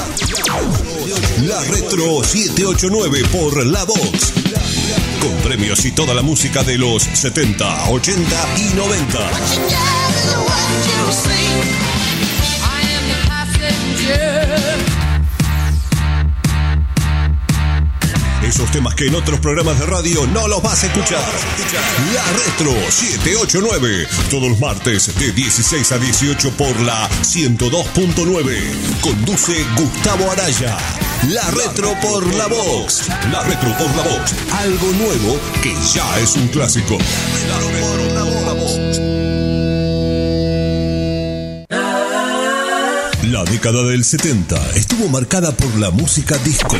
La Retro 789 por La Vox. Con premios y toda la música de los 70, 80 y 90. Esos temas que en otros programas de radio no los vas a escuchar. La Retro 789. Todos los martes de 16 a 18 por la 102.9. Conduce Gustavo Araya. La Retro por La Vox. La Retro por La Vox. Algo nuevo que ya es un clásico. La Retro por La Vox. La década del 70 estuvo marcada por la música disco.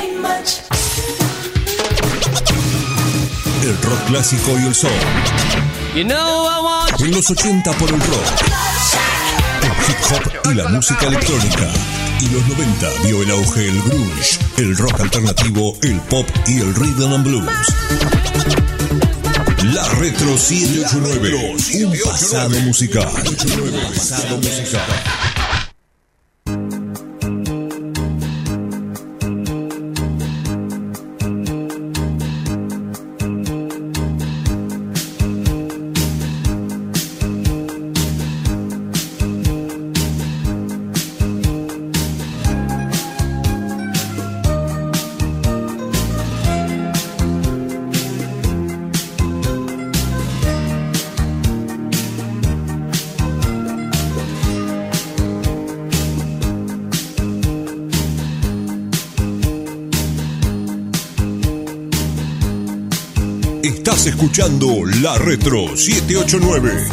El rock clásico y el soul. En los 80 por el rock, el hip hop y la música electrónica. Y los 90 vio el auge del grunge, el rock alternativo, el pop y el rhythm and blues. La Retro 789, un pasado musical. Estás escuchando La Retro 789.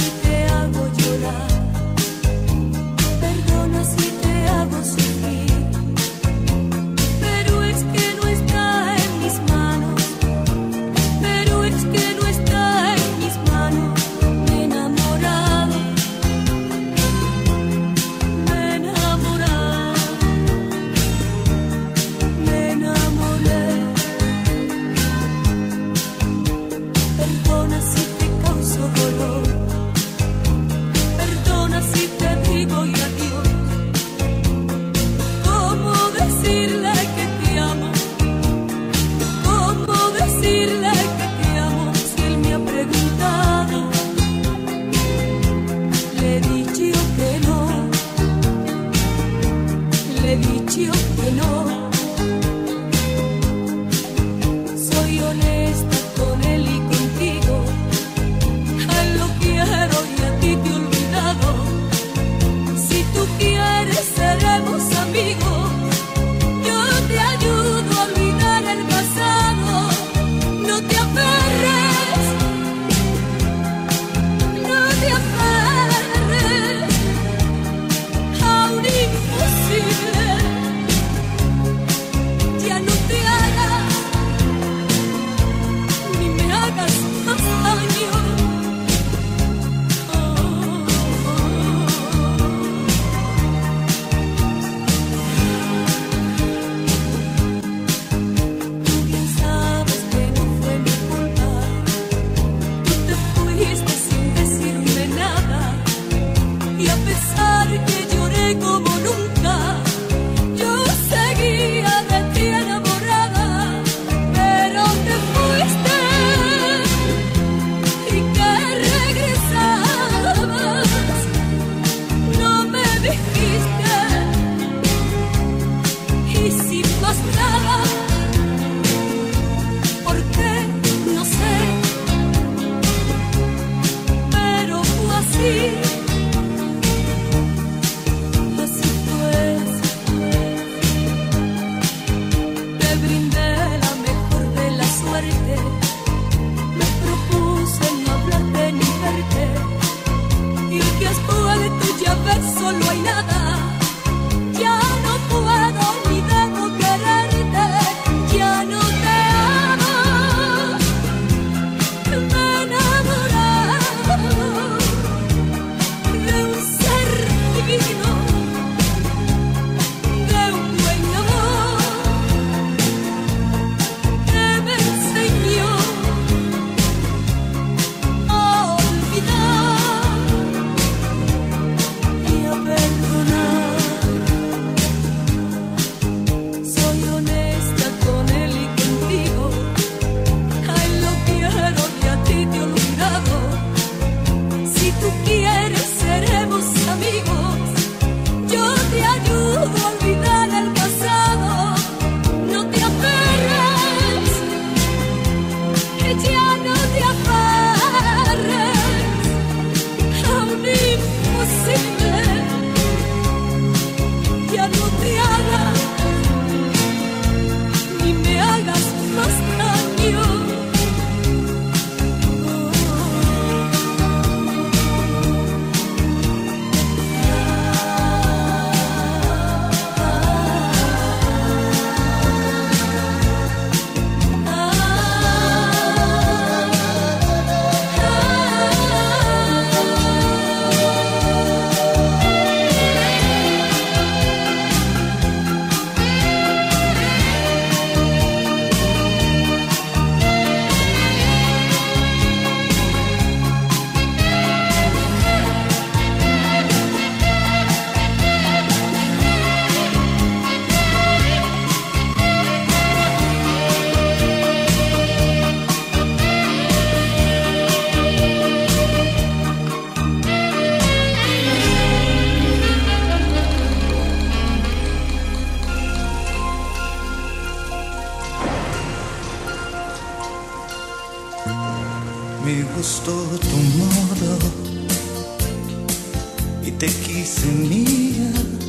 mía,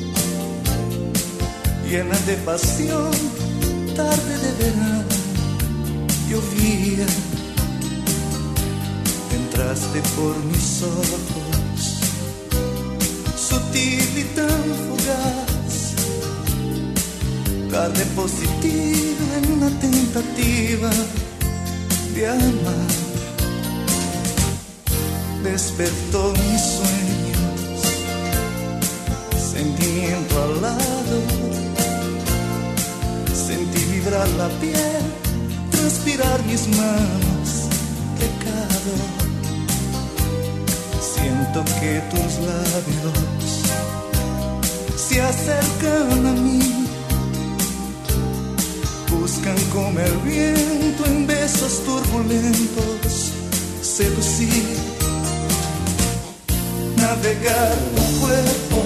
llena de pasión, tarde de verano, llovía. Entraste por mis ojos, sutil y tan fugaz, carne positiva en una tentativa de amar. Despertó mis sueños, sentimiento al lado, sentí vibrar la piel, transpirar mis manos, pecado. Siento que tus labios se acercan a mí, buscan como el viento en besos turbulentos, seducir, navegar tu cuerpo,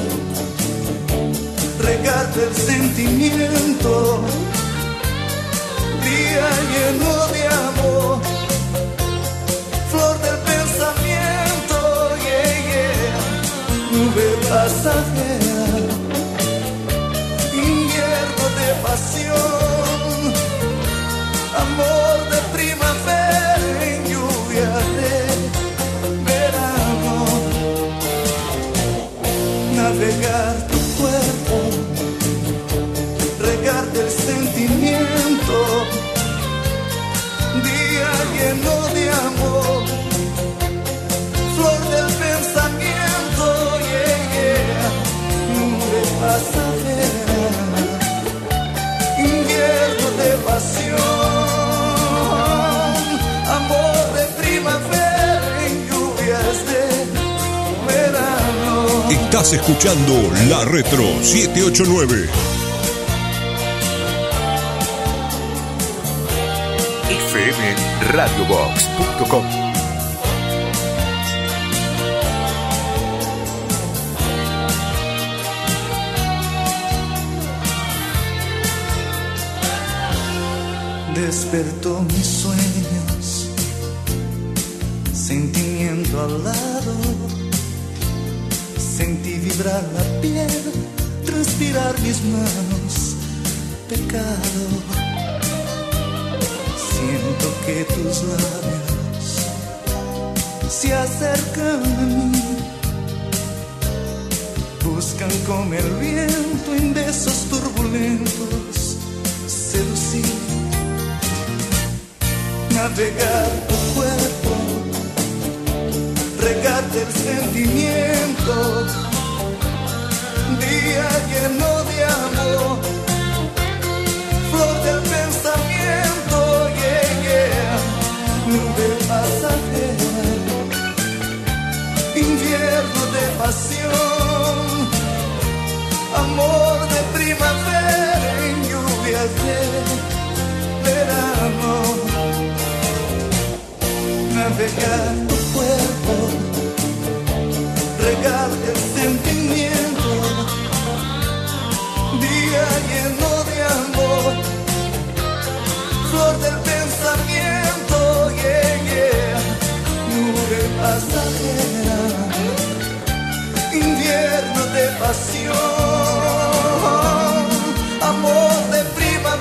regarte el sentimiento, día lleno de amor, flor del pensamiento, yeah, yeah, nube pasajera, invierno de pasión, amor de primavera en lluvia de verano, navegar tu cuerpo, regarte el sentimiento, día lleno de amor, flor del pensamiento, yeah, yeah, nube pasajera, invierno de pasión, amor de primavera en lluvias de verano. Estás escuchando La Retro 789. fmradiobox.com. Despertó mis sueños, sentimiento al lado, sentí vibrar la piel, transpirar mis manos, pecado. Siento que tus labios se acercan a mí, buscan como el viento en besos turbulentos, seducir, navegar tu cuerpo, regarte el sentimiento, día lleno de amor, flor del pensamiento, yeah, yeah, nube pasajera, invierno de pasión, amor de primavera en lluvias de verano, navegar tu cuerpo, regarte el sentimiento, día lleno de amor, flor del pensamiento, yeah, yeah, nube pasajera, invierno de pasión, amor de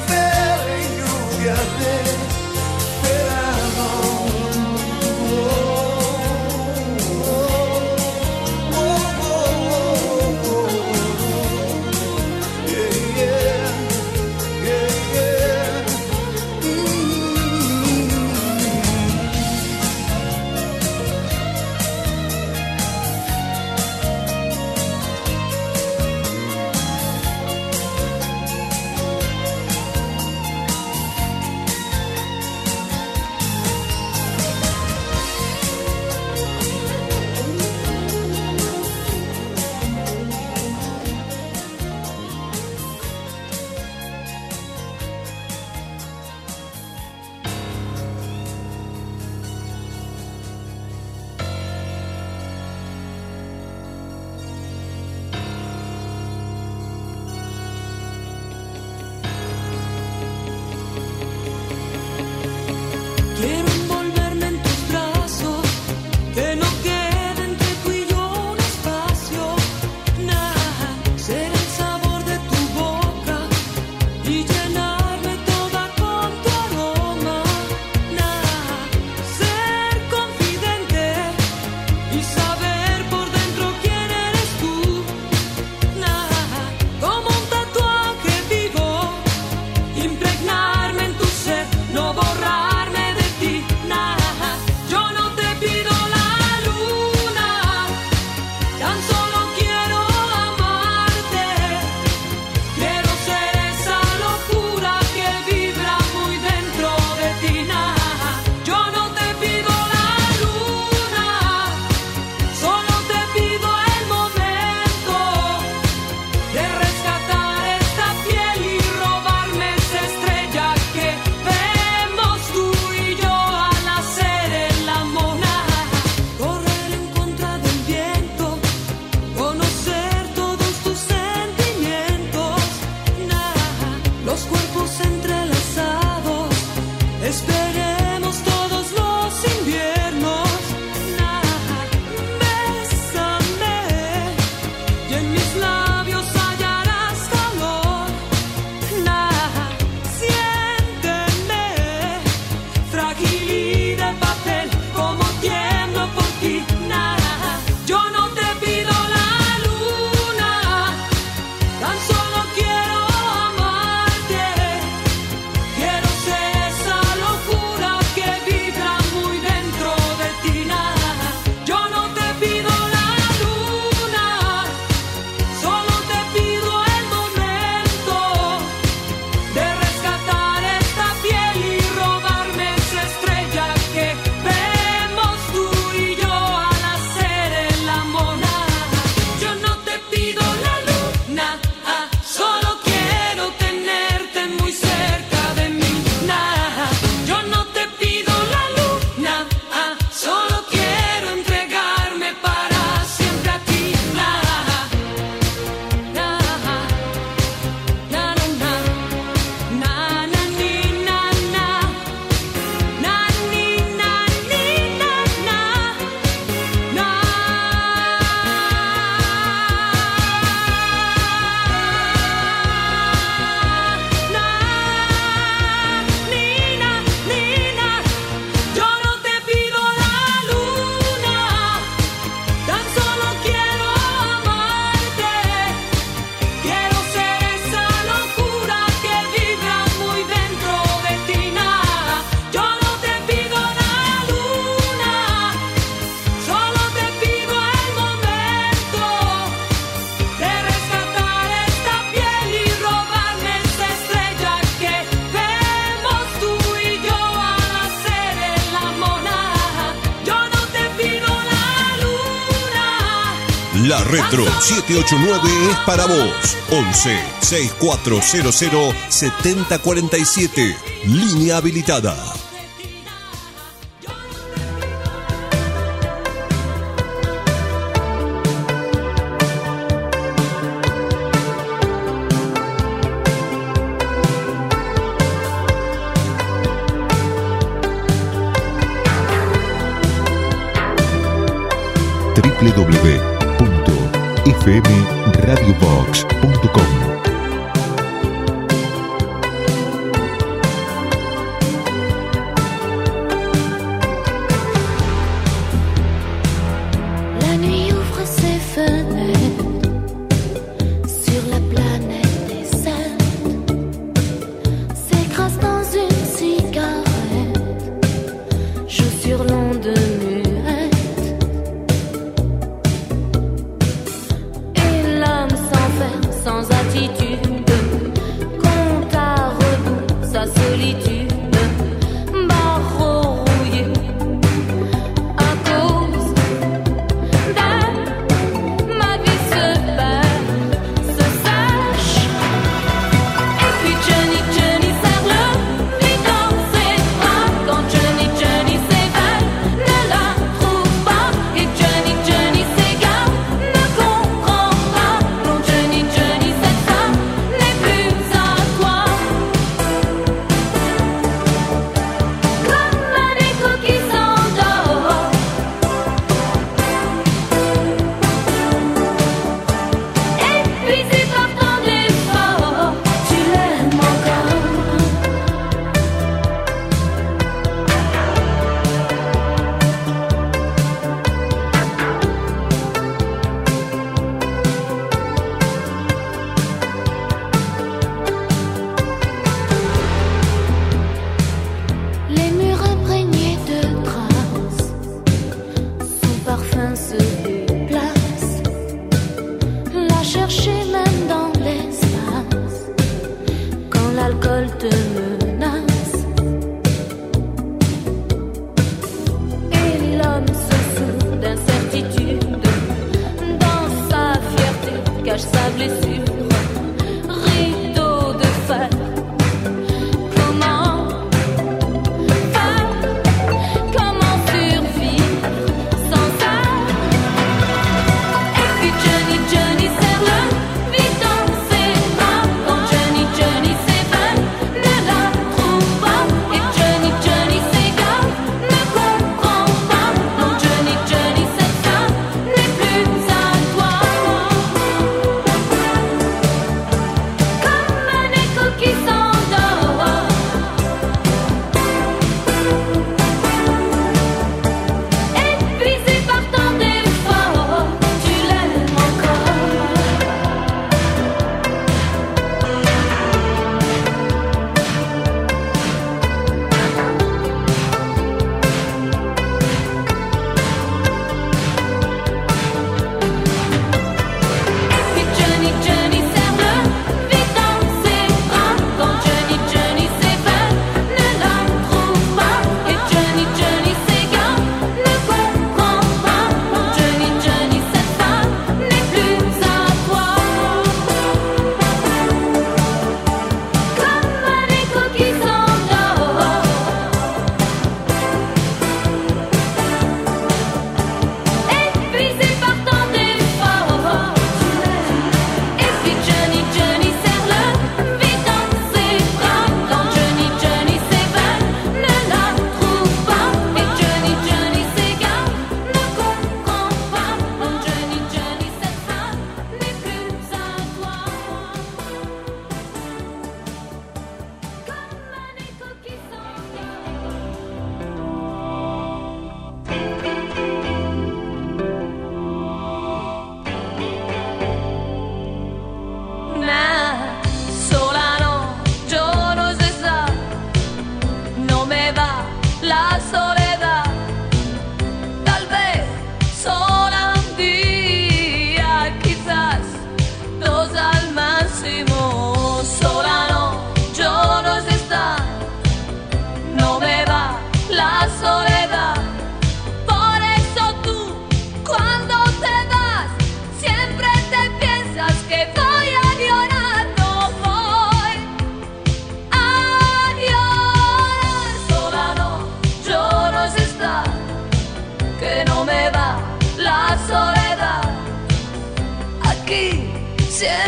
primavera y lluvia de verano. Oh. La Retro 789 es para vos. 11 6400 7047. Línea habilitada. www.fmradiobox.com. La nuit ouvre ses fenêtres sur la planète des saints, s'écrase dans une cigarette, joue sur l'onde muette, et l'homme s'enferme sans attitude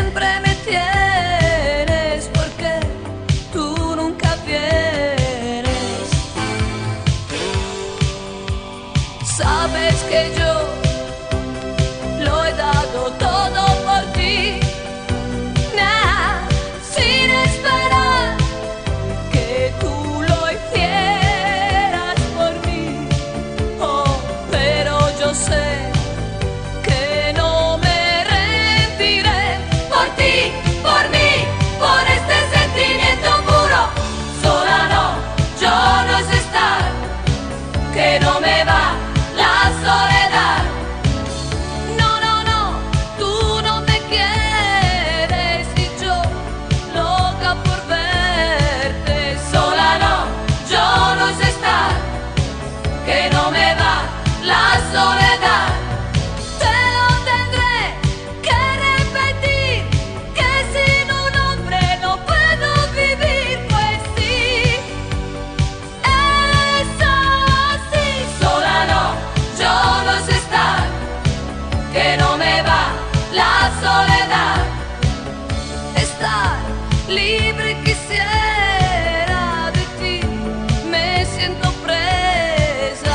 siempre me tienes porque tú nunca vienes. Sabes que yo lo he dado todo por ti, sin esperar que tú lo hicieras por mí. Oh, pero yo sé que no me rendiré por ti, por mí, por este sentimiento puro. Sola no, yo no sé estar, que no me va la soledad. No, no, no, tú no me quieres y yo loca por verte. Sola no, yo no sé estar, que no me va la soledad. Te lo tendré que repetir, que sin un hombre no puedo vivir, pues sí, es así. Sola no, yo no sé estar, que no me va la soledad. Estar libre quisiera de ti, me siento presa.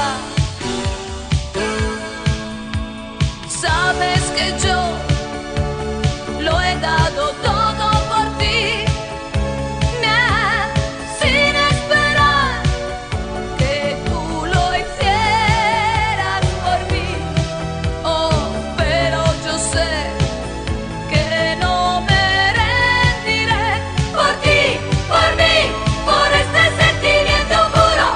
Sabes que yo lo he dado todo por ti, sin esperar que tú lo hicieras por mí. Oh, pero yo sé que no me rendiré por ti, por mí, por este sentimiento puro.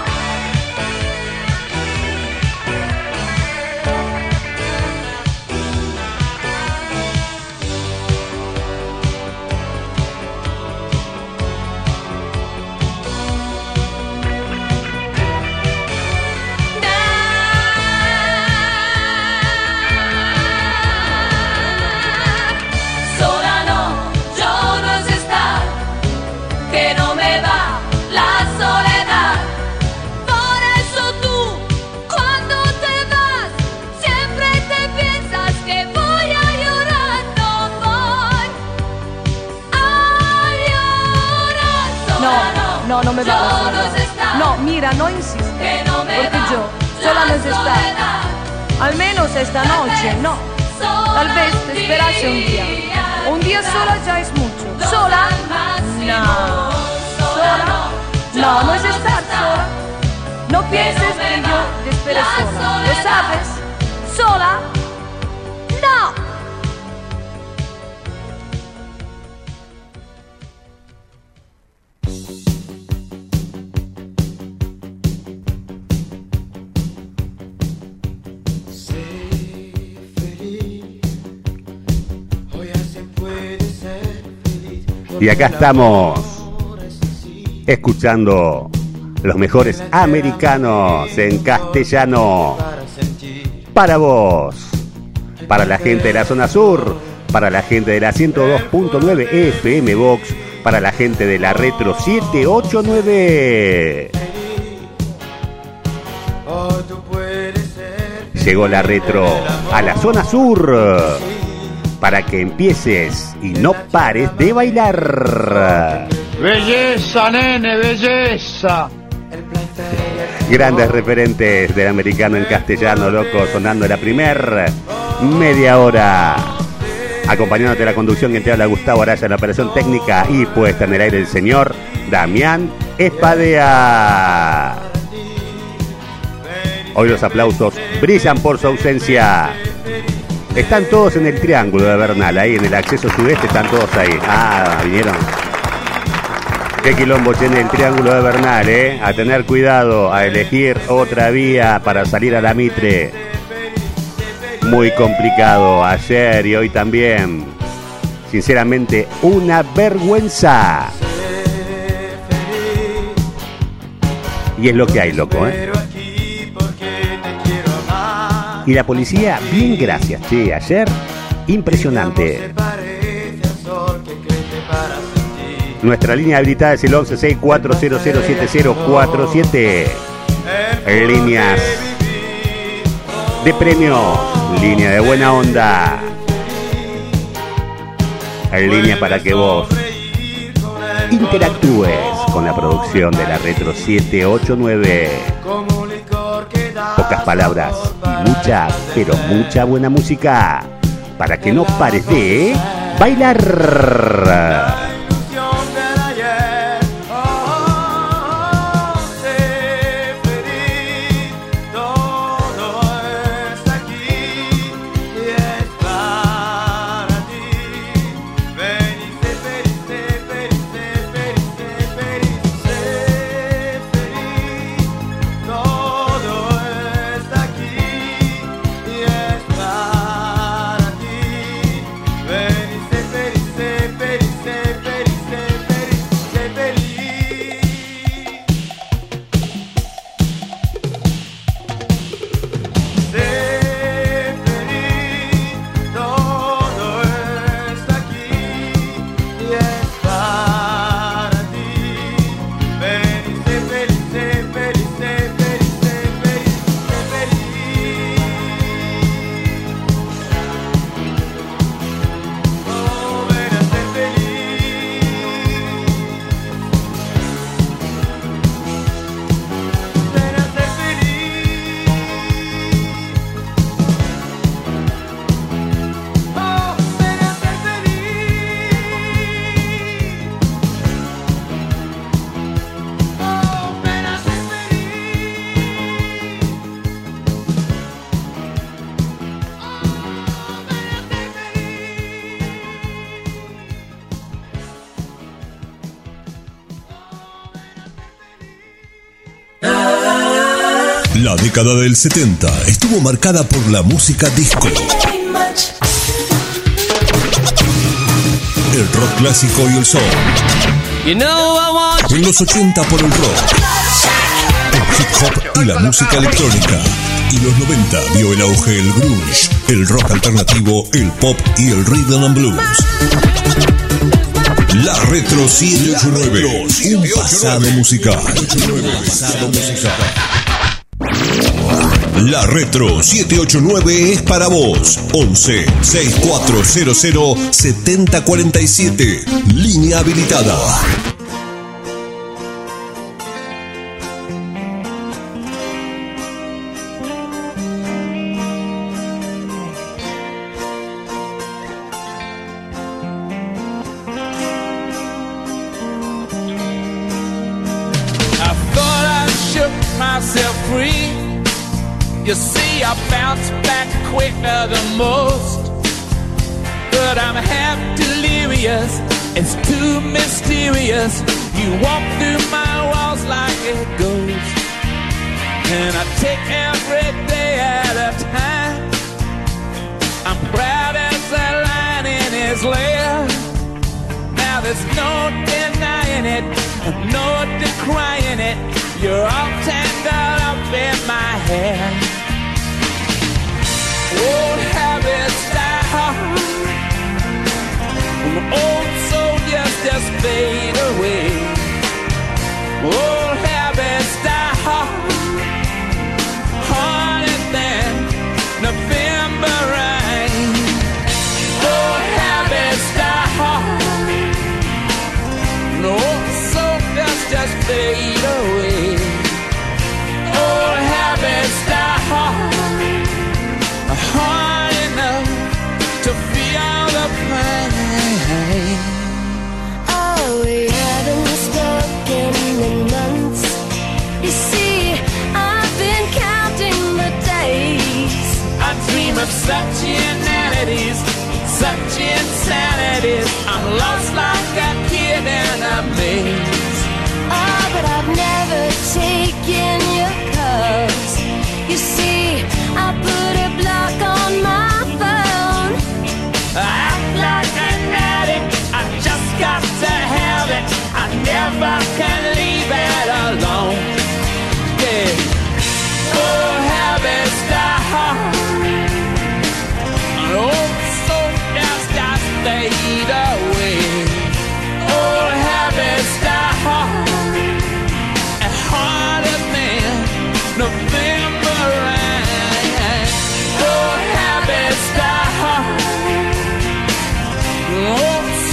Sola no, yo no sé estar, que no me va la soledad. Por eso tú, cuando te vas, siempre te piensas que voy a llorar. No voy a llorar. Sola No, no me va la yo no soledad. sé estar, No, mira, no insistes. que no me Porque va yo sola no la sé estar. soledad. Al menos esta noche, no. Tal vez te esperase un día. Un día sola ya es mucho. ¿Sola? No. ¿Sola? No, no es estar sola. No pienses que yo te espere sola. ¿Lo sabes? ¿Sola? No. Y acá estamos escuchando los mejores americanos en castellano para vos, para la gente de la zona sur, para la gente de la 102.9 FM Box, para la gente de la Retro 789. Llegó la Retro a la zona sur para que empieces y no pares de bailar. Belleza, nene, belleza. Grandes referentes del americano en castellano, loco, sonando la primer media hora. Acompañándote a la conducción, que te habla Gustavo Araya, en la operación técnica y puesta en el aire el señor Damián Espadea. Hoy los aplausos brillan por su ausencia. Están todos en el Triángulo de Bernal, ahí en el acceso sudeste, están todos ahí. Ah, vinieron. Qué quilombo tiene el Triángulo de Bernal, a tener cuidado, a elegir otra vía para salir a la Mitre. Muy complicado ayer y hoy también. Sinceramente, una vergüenza. Y es lo que hay, loco, Y la policía, bien, gracias, che, ayer, impresionante. Nuestra línea habilitada es el 1164007047. Líneas de premios, línea de buena onda. en línea para que vos interactúes con la producción de la Retro 789. Pocas palabras y mucha, pero mucha buena música para que no pares de bailar. La década del 70 estuvo marcada por la música disco, el rock clásico y el soul. En los 80 por el rock, el hip hop y la música electrónica. Y los 90 vio el auge el grunge, el rock alternativo, el pop y el rhythm and blues. La Retro 789, un pasado musical. La Retro 789 es para vos. 11 6400 7047. Línea habilitada. You see, I bounce back quicker than most, but I'm half delirious, it's too mysterious. You walk through my walls like a ghost, and I take every day at a time. I'm proud as a lion in his lair. Now there's no denying it, no decrying it. You're all tangled up in my hair. Old habits die hard, old soldiers just fade away. Old habits die hard, harder than November rain. Old habits die hard, old soldiers just fade away. Old habits die hard, hard enough to feel the pain. Oh, we haven't spoken in months. You see, I've been counting the days. I dream of such inanities, such insanities. I'm lost like a kid in a maze. Oh, but I've never taken your calls. You see, I put a block on my phone. I act like an addict, I just got to have it. I never can leave it alone. Yeah. Old habits die hard, old soldiers just fade away. Old habits die hard, and harder than November rain. Old habits die hard, old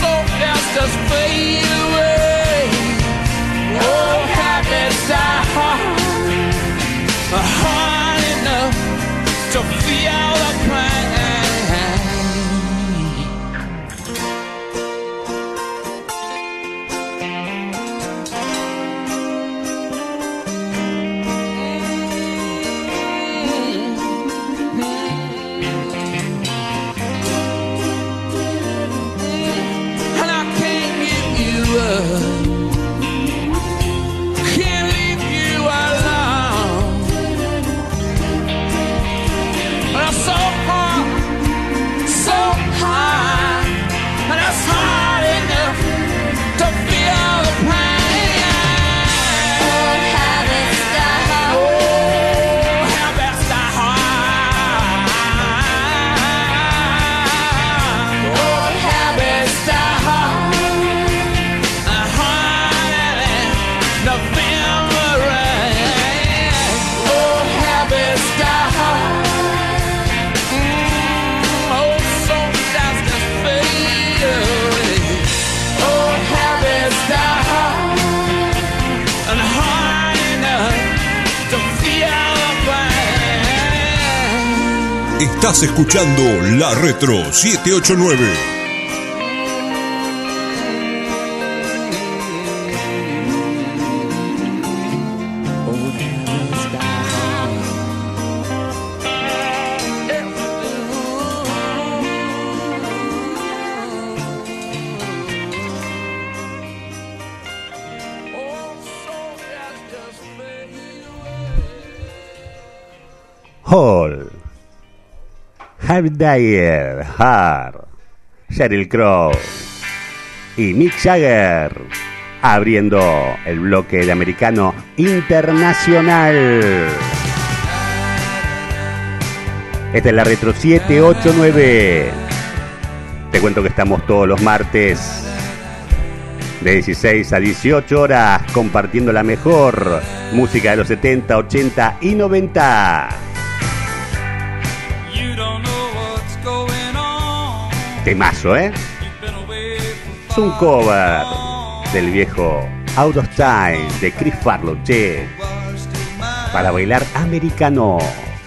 Estás escuchando La Retro 789. Hall, Harry Dyer, Hart, Sheryl Crow y Mick Jagger abriendo el bloque de Americano Internacional. Esta es la Retro 789. Te cuento que estamos todos los martes de 16 a 18 horas compartiendo la mejor música de los 70, 80 y 90. Temazo, ¿eh? Es un cover del viejo Out of Time de Chris Farlow, che, para bailar americano.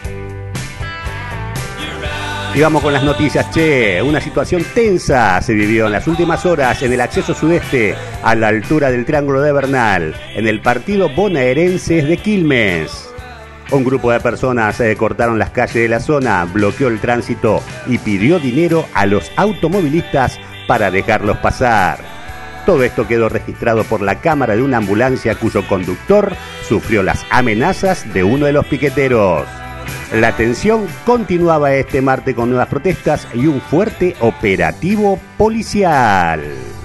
Y vamos con las noticias, che. Una situación tensa se vivió en las últimas horas en el acceso sudeste a la altura del Triángulo de Bernal, en el partido bonaerenses de Quilmes. Un grupo de personas cortaron las calles de la zona, bloqueó el tránsito y pidió dinero a los automovilistas para dejarlos pasar. Todo esto quedó registrado por la cámara de una ambulancia cuyo conductor sufrió las amenazas de uno de los piqueteros. La tensión continuaba este martes con nuevas protestas y un fuerte operativo policial.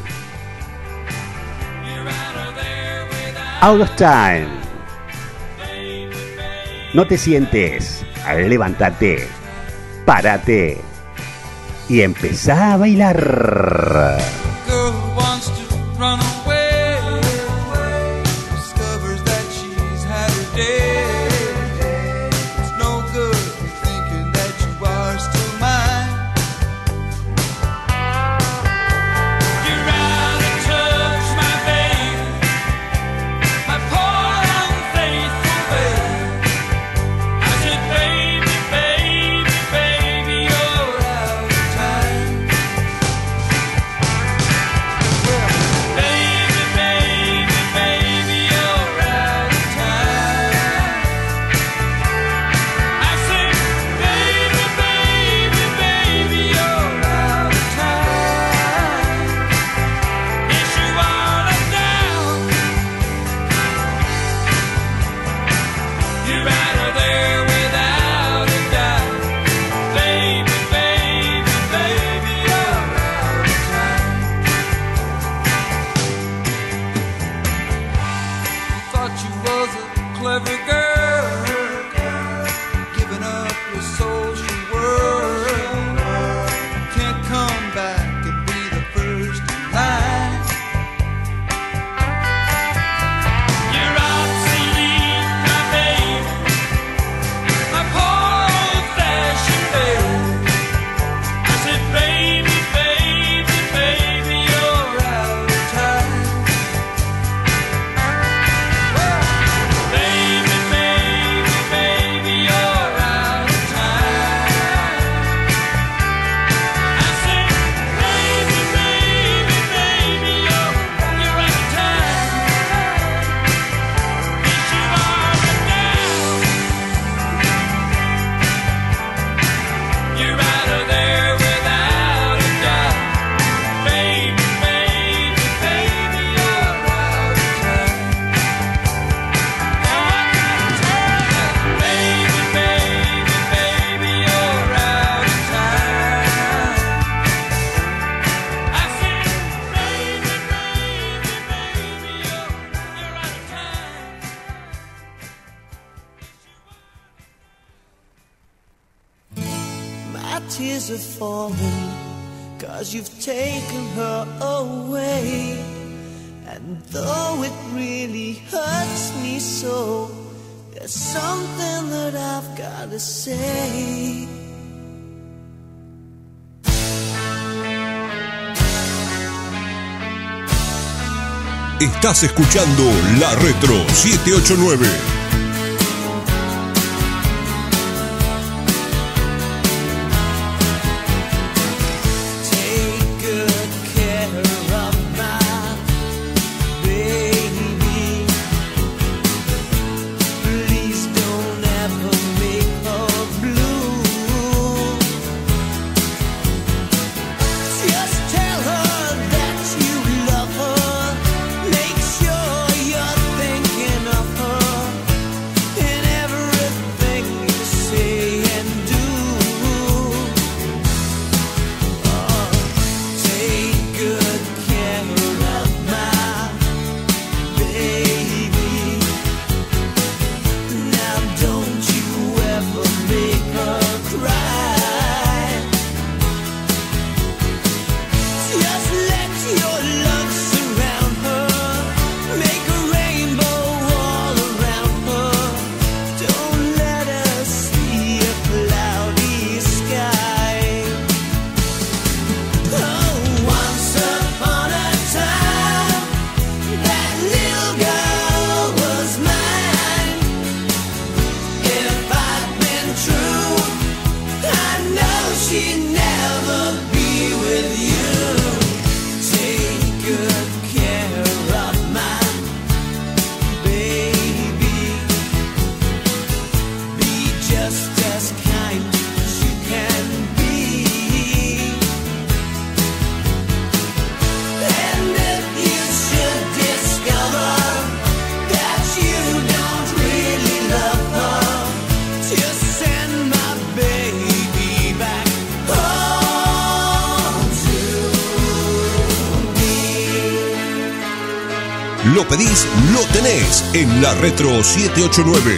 Out of Time. No te sientes, levántate, párate y empezá a bailar. Tears are falling, 'cause you've taken her away. And though it really hurts me so, there's something that I've gotta say. Estás escuchando La Retro 789. Lo pedís, lo tenés en la Retro 789.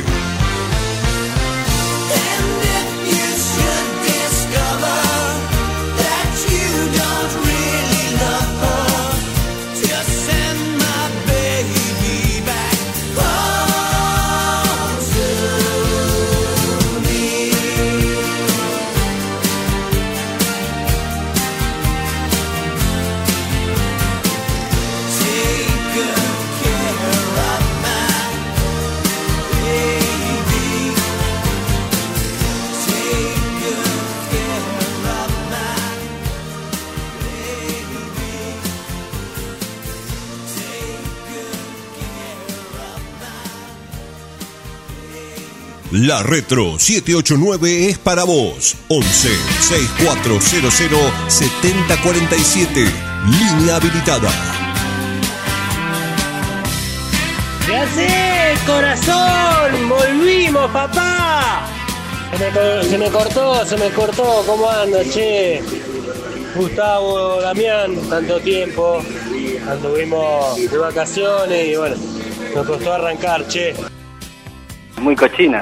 La Retro 789 es para vos. 11 6400 7047. Línea habilitada. ¿Qué haces, corazón? ¡Volvimos, papá! Se me cortó. ¿Cómo andas, che? Gustavo, Damián, tanto tiempo. Anduvimos de vacaciones y bueno, nos costó arrancar, che. Muy cochina.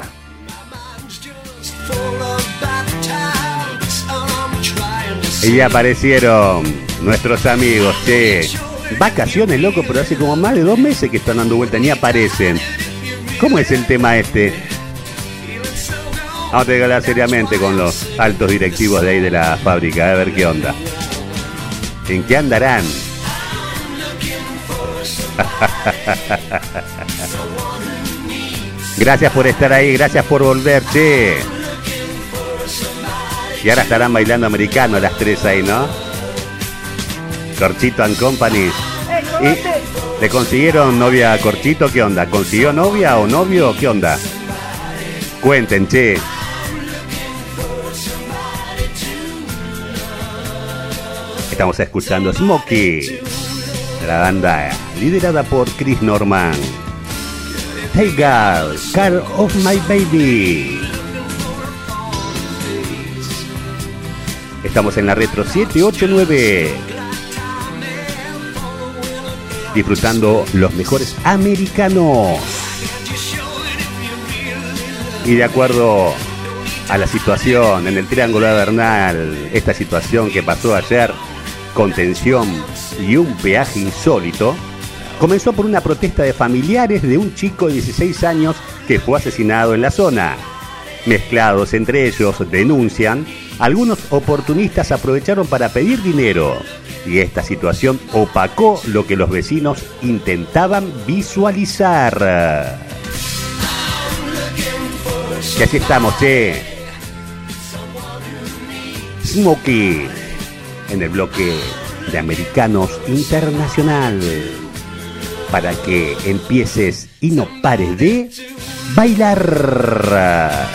Y ya aparecieron nuestros amigos, che. Vacaciones, loco, pero hace como más de 2 meses que están dando vuelta, ni aparecen. ¿Cómo es el tema este? Vamos a tener que hablar seriamente con los altos directivos de ahí de la fábrica, a ver qué onda. ¿En qué andarán? Gracias por estar ahí, gracias por volver, che. Y ahora estarán bailando americano las 3 ahí, ¿no? Corchito and Company. ¿Y le consiguieron novia a Corchito? ¿Qué onda? ¿Consiguió novia o novio? ¿Qué onda? Cuenten, che. Estamos escuchando Smokey, la banda liderada por Chris Norman. Hey girl, car of my baby. Estamos en la Retro 789, disfrutando los mejores americanos. Y de acuerdo a la situación en el Triángulo de Bernal, esta situación que pasó ayer, con tensión y un peaje insólito, comenzó por una protesta de familiares de un chico de 16 años que fue asesinado en la zona. Mezclados entre ellos, denuncian, algunos oportunistas aprovecharon para pedir dinero y esta situación opacó lo que los vecinos intentaban visualizar. Y así estamos, che. Smokey en el bloque de Americanos Internacional, para que empieces y no pares de bailar.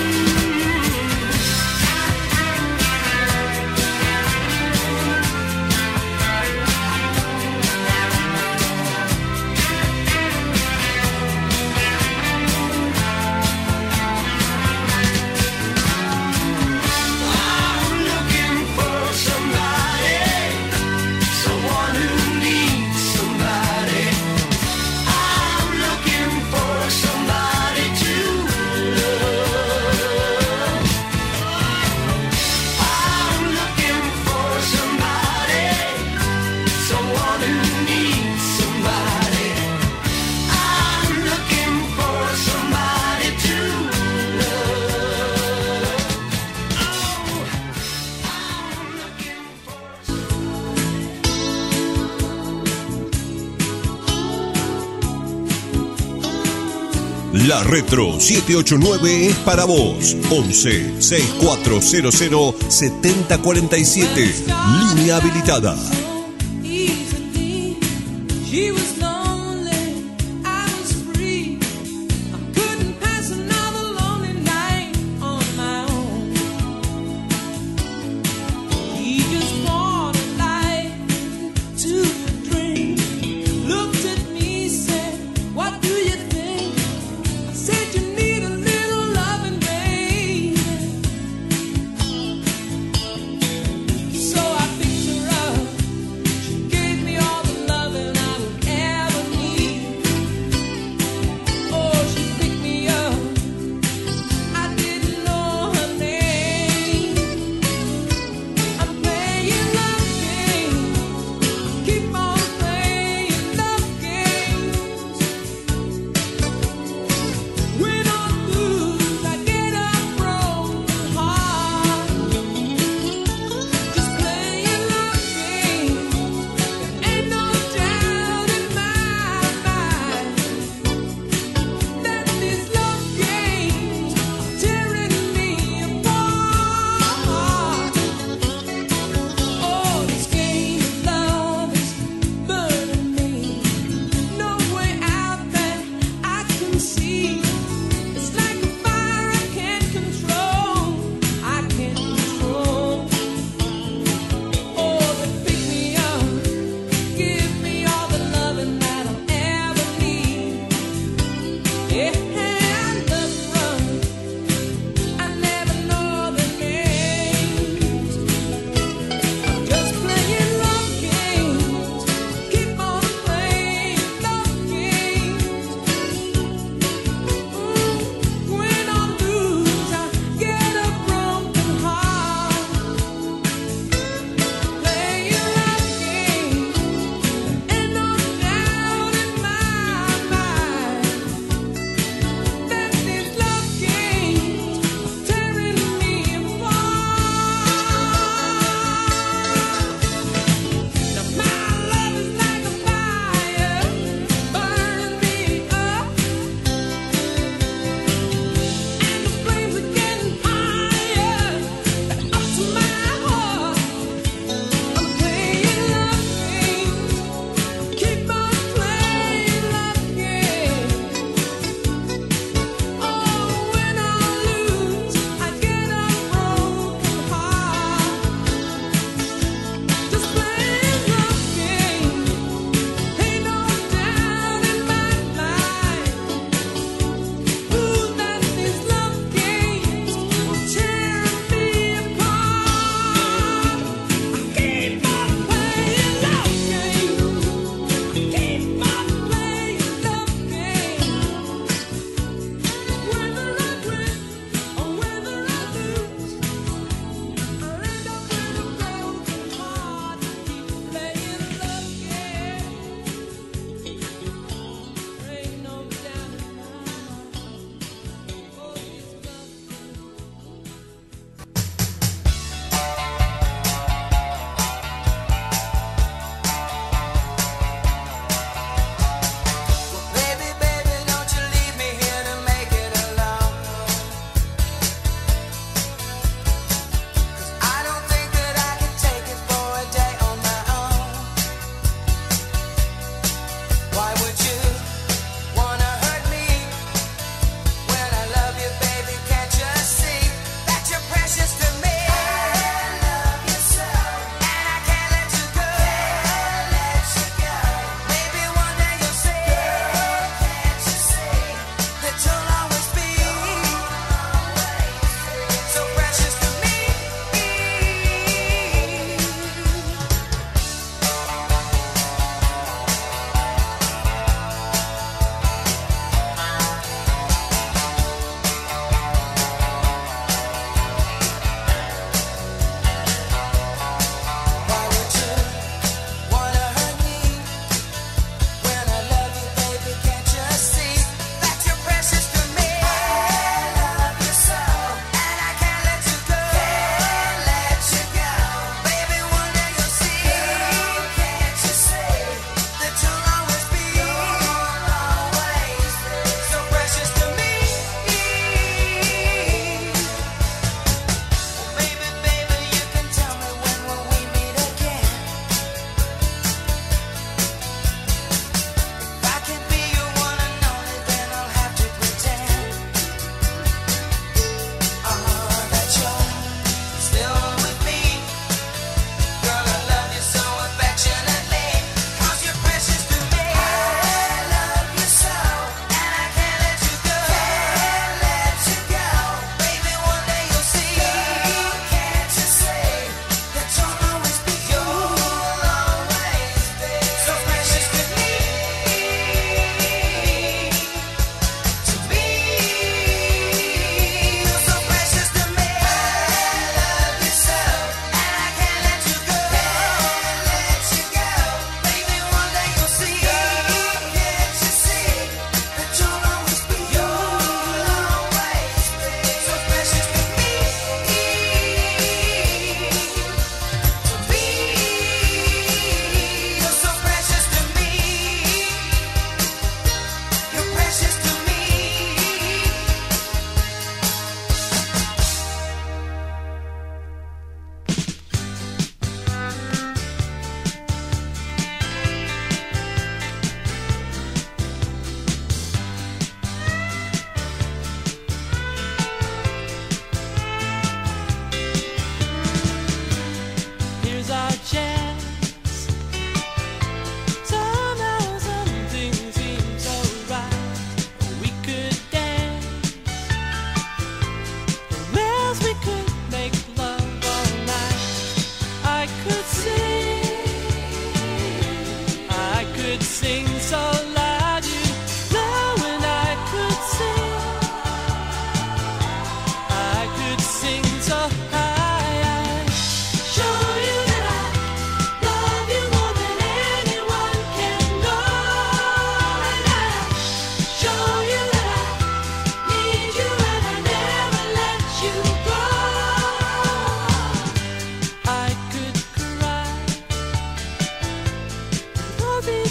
La Retro 789 es para vos. 11 6400 7047. Línea habilitada.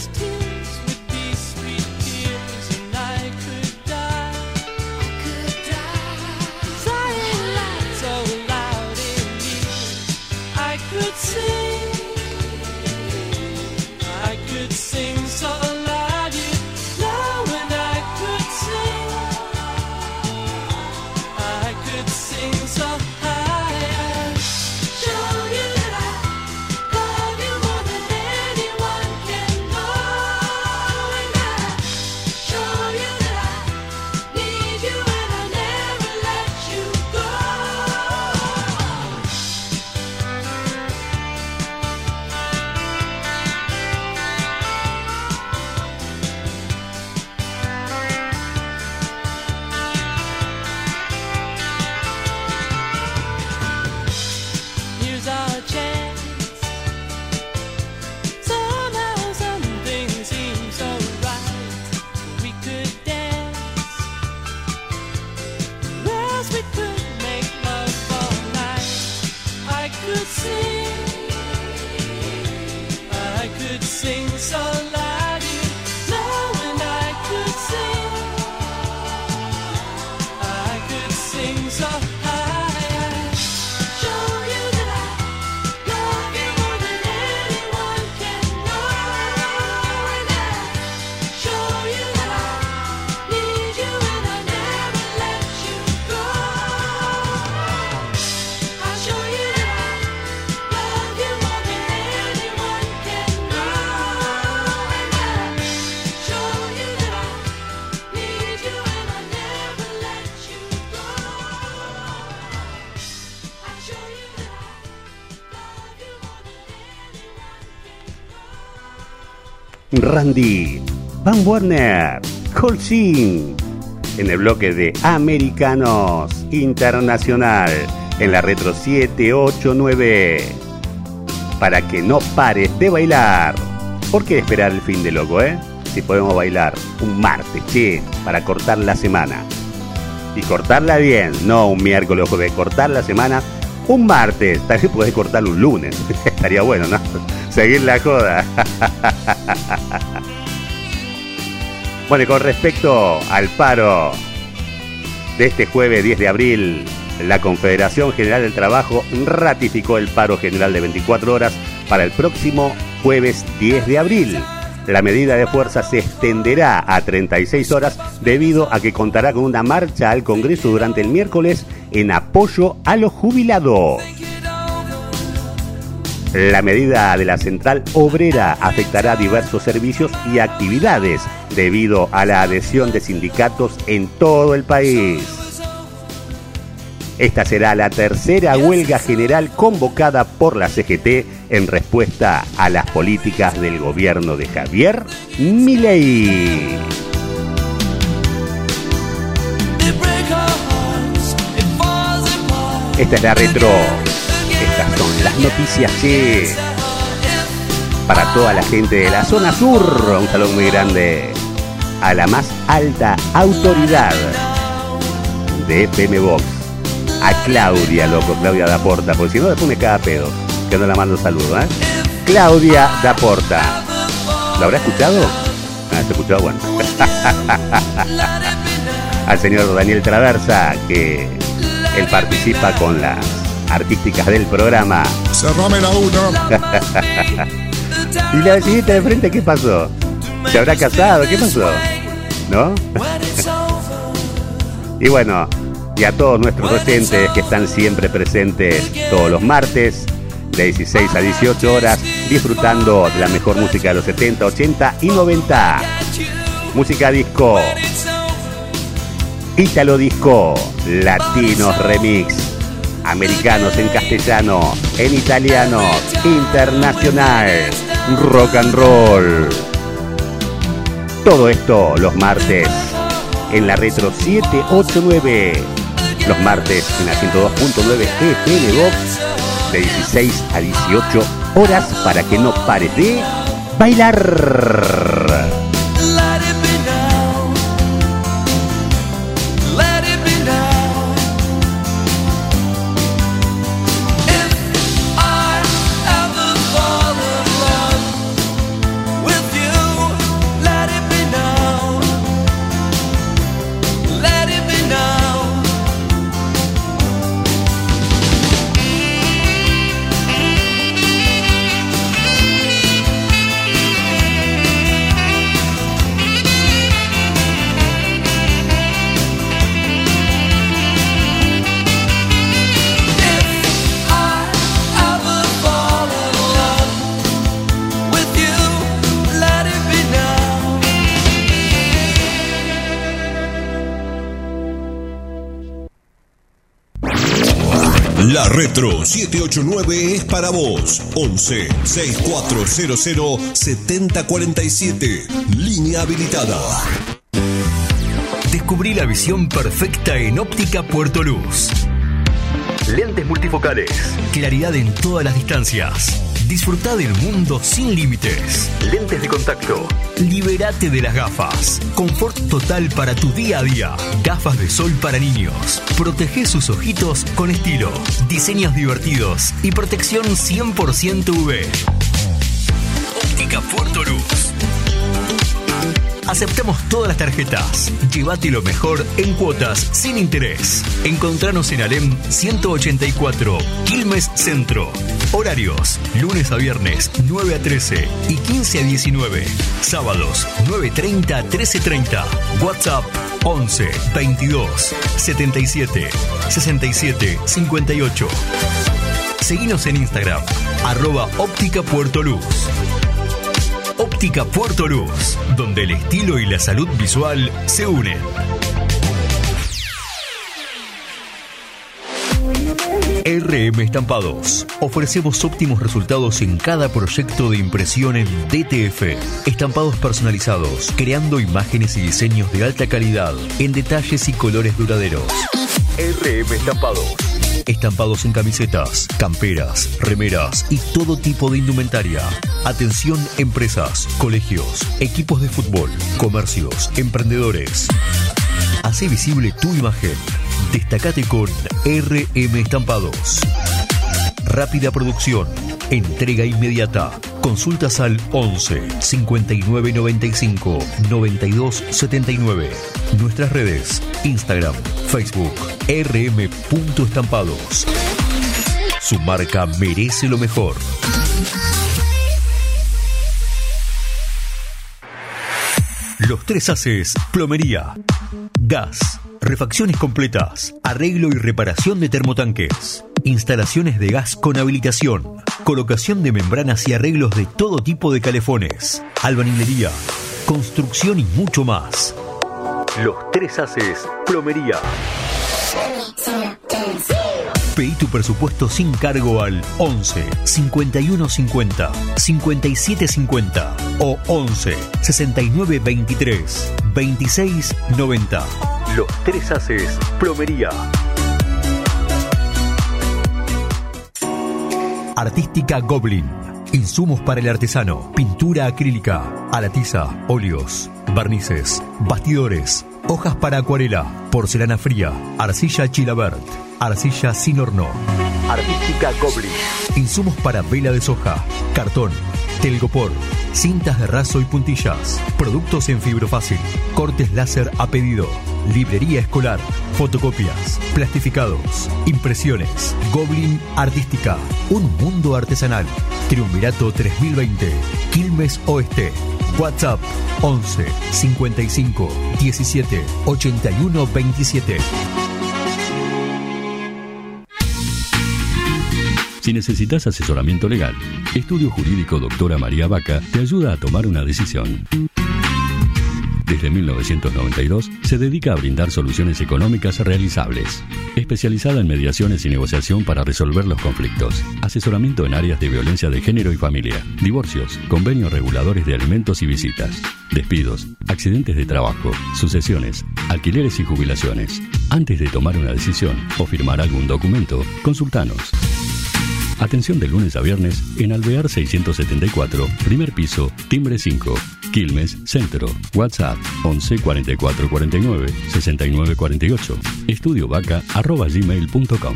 Randy, Van Werner, Colsin, en el bloque de Americanos Internacional, en la Retro 789. Para que no pares de bailar. ¿Por qué esperar el fin de loco, Si podemos bailar un martes, che, para cortar la semana. Y cortarla bien, no un miércoles o jueves, cortar la semana un martes. Tal vez podés cortarlo un lunes. Estaría bueno, ¿no? Seguir la joda. Bueno, y con respecto al paro de este jueves 10 de abril, la Confederación General del Trabajo ratificó el paro general de 24 horas para el próximo jueves 10 de abril. La medida de fuerza se extenderá a 36 horas debido a que contará con una marcha al Congreso durante el miércoles en apoyo a los jubilados. La medida de la Central Obrera afectará diversos servicios y actividades debido a la adhesión de sindicatos en todo el país. Esta será la tercera huelga general convocada por la CGT en respuesta a las políticas del gobierno de Javier Milei. Esta es la retro. Estas son las noticias que para toda la gente de la zona sur. Un saludo muy grande a la más alta autoridad de FM Box, a Claudia, loco, Claudia Daporta, porque si no después me caga pedo, que no la mando saludo, Claudia Daporta. ¿Lo habrá escuchado? ¿Se ha escuchado? Bueno. Al señor Daniel Traversa, que él participa con las artísticas del programa. Cerrame la una. Y la vecinita de frente, ¿qué pasó? ¿Se habrá casado? ¿Qué pasó? ¿No? Y bueno, y a todos nuestros docentes que están siempre presentes todos los martes de 16 a 18 horas disfrutando de la mejor música de los 70, 80 y 90. Música disco, Ítalo disco, latinos remix, americanos en castellano, en italiano, internacional, rock and roll. Todo esto los martes en la Retro 789. Los martes en la 102.9 FM Box de 16 a 18 horas para que no pares de bailar. With you La Retro 789 es para vos. 11 6400 7047. Línea habilitada. Descubrí la visión perfecta en Óptica Puerto Luz. Lentes multifocales, claridad en todas las distancias. Disfrutá del mundo sin límites. Lentes de contacto. Libérate de las gafas. Confort total para tu día a día. Gafas de sol para niños. Protege sus ojitos con estilo. Diseños divertidos y protección 100% UV. Óptica Puerto Luz. Aceptamos todas las tarjetas. Llévate lo mejor en cuotas sin interés. Encontranos en Alem 184, Quilmes Centro. Horarios: lunes a viernes 9 a 13 y 15 a 19. Sábados 9:30 a 13:30. WhatsApp 11 22 77 67 58. Seguinos en Instagram @Óptica Puerto Luz. Óptica Puerto Luz, donde el estilo y la salud visual se unen. RM Estampados. Ofrecemos óptimos resultados en cada proyecto de impresión en DTF. Estampados personalizados, creando imágenes y diseños de alta calidad en detalles y colores duraderos. RM Estampados. Estampados en camisetas, camperas, remeras y todo tipo de indumentaria. Atención empresas, colegios, equipos de fútbol, comercios, emprendedores. Hace visible tu imagen. Destacate con RM Estampados. Rápida producción. Entrega inmediata. Consultas al 11 59 95 92 79. Nuestras redes: Instagram, Facebook, rm.estampados. Su marca merece lo mejor. Los Tres Haces Plomería. Gas. Refacciones completas. Arreglo y reparación de termotanques. Instalaciones de gas con habilitación. Colocación de membranas y arreglos de todo tipo de calefones. Albañilería. Construcción y mucho más. Los Tres Haces Plomería. Pedí tu presupuesto sin cargo al 11 51 50 57 50 o 11 69 23 26 90. Los Tres Haces Plomería. Artística Goblin. Insumos para el artesano. Pintura acrílica, a la tiza, óleos, barnices, bastidores, hojas para acuarela, porcelana fría, arcilla Chilabert, arcilla sin horno. Artística Goblin. Insumos para vela de soja, cartón, telgopor, cintas de raso y puntillas, productos en fibrofácil, cortes láser a pedido, librería escolar, fotocopias, plastificados, impresiones. Goblin Artística, un mundo artesanal. Triunvirato 3020, Quilmes Oeste. WhatsApp 11 55 17 81 27. Si necesitas asesoramiento legal, Estudio Jurídico Doctora María Vaca te ayuda a tomar una decisión. Desde 1992 se dedica a brindar soluciones económicas realizables. Especializada en mediaciones y negociación para resolver los conflictos. Asesoramiento en áreas de violencia de género y familia. Divorcios, convenios reguladores de alimentos y visitas. Despidos, accidentes de trabajo, sucesiones, alquileres y jubilaciones. Antes de tomar una decisión o firmar algún documento, consultanos. Atención de lunes a viernes en Alvear 674, primer piso, timbre 5, Quilmes, Centro. WhatsApp 11 44 49 69 48. estudiovaca@gmail.com.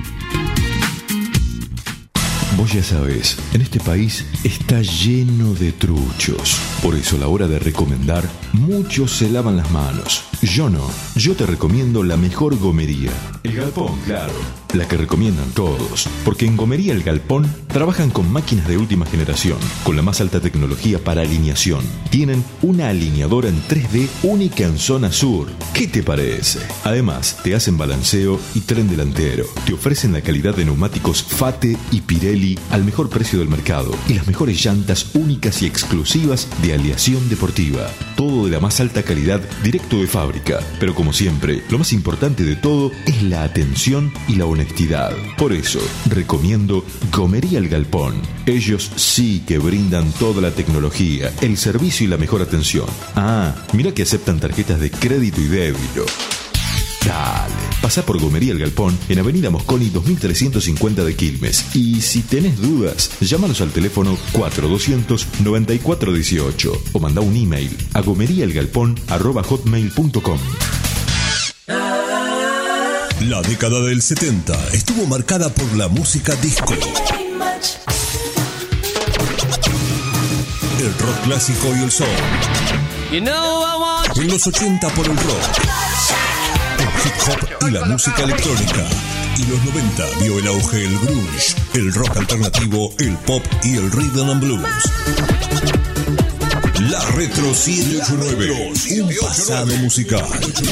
Vos ya sabés, en este país está lleno de truchos. Por eso a la hora de recomendar, muchos se lavan las manos. Yo no. Yo te recomiendo la mejor gomería. El Galpón, claro. La que recomiendan todos. Porque en Gomería El Galpón trabajan con máquinas de última generación, con la más alta tecnología para alineación. Tienen una alineadora en 3D única en zona sur. ¿Qué te parece? Además, te hacen balanceo y tren delantero. Te ofrecen la calidad de neumáticos Fate y Pirelli al mejor precio del mercado y las mejores llantas únicas y exclusivas de aleación deportiva. Todo de la más alta calidad, directo de fábrica. Pero como siempre, lo más importante de todo es la atención y la honestidad honestidad. Por eso, recomiendo Gomería El Galpón. Ellos sí que brindan toda la tecnología, el servicio y la mejor atención. Mira que aceptan tarjetas de crédito y débito. Dale, pasá por Gomería El Galpón en Avenida Mosconi 2350 de Quilmes. Y si tenés dudas, llámanos al teléfono 4200-9418 o mandá un email a gomeriaelgalpón@hotmail.com. La década del 70 estuvo marcada por la música disco, el rock clásico y el soul. En los 80 por el rock, el hip hop y la música electrónica. Y los 90 vio el auge el grunge, el rock alternativo, el pop y el rhythm and blues. La Retro 789, un pasado musical.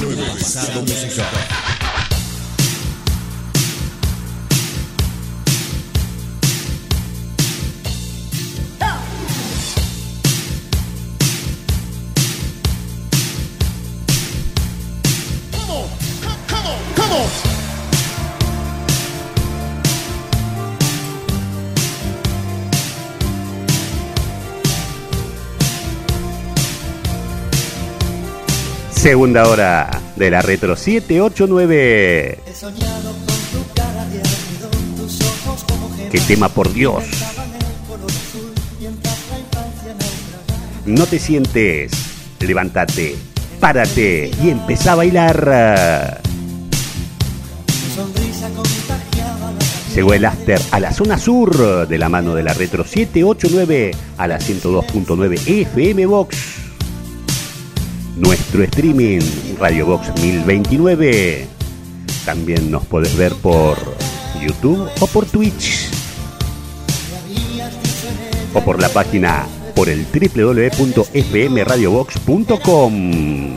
Segunda hora de la Retro 789. ¡Qué tema, por Dios! No te sientes, levántate, párate y empezá a bailar. Llegó el after a la zona sur de la mano de la Retro 789 a la 102.9 FM Box. Nuestro streaming, Radio Box 1029. También nos podés ver por YouTube o por Twitch. O por la página, por el www.fmradiobox.com.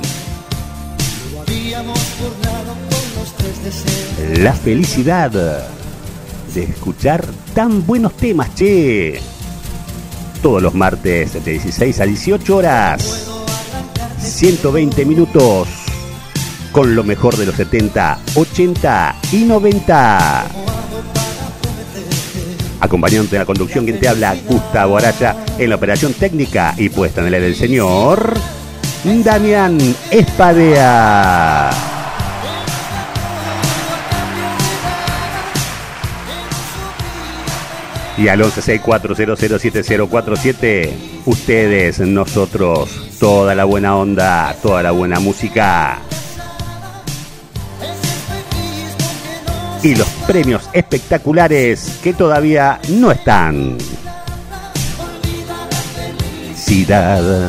La felicidad de escuchar tan buenos temas, che. Todos los martes de 16 a 18 horas. 120 minutos con lo mejor de los 70, 80 y 90. Acompañante de la conducción, quien te habla, Gustavo Araya, en la operación técnica y puesta en el aire del señor Damián Espadea. Y al 1164007047, ustedes, nosotros, toda la buena onda, toda la buena música. Y los premios espectaculares que todavía no están. Ciudad.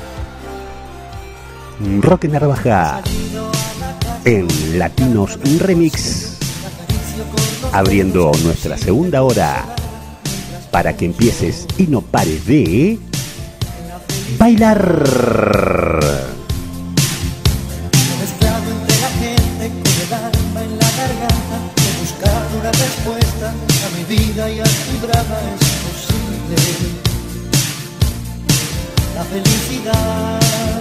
Roque Narvaja en Latinos Remix, abriendo nuestra segunda hora para que empieces y no pares de bailar. Mezclado entre la gente con el alma en la garganta, he buscado una respuesta a mi vida y a tu drama es posible. La felicidad.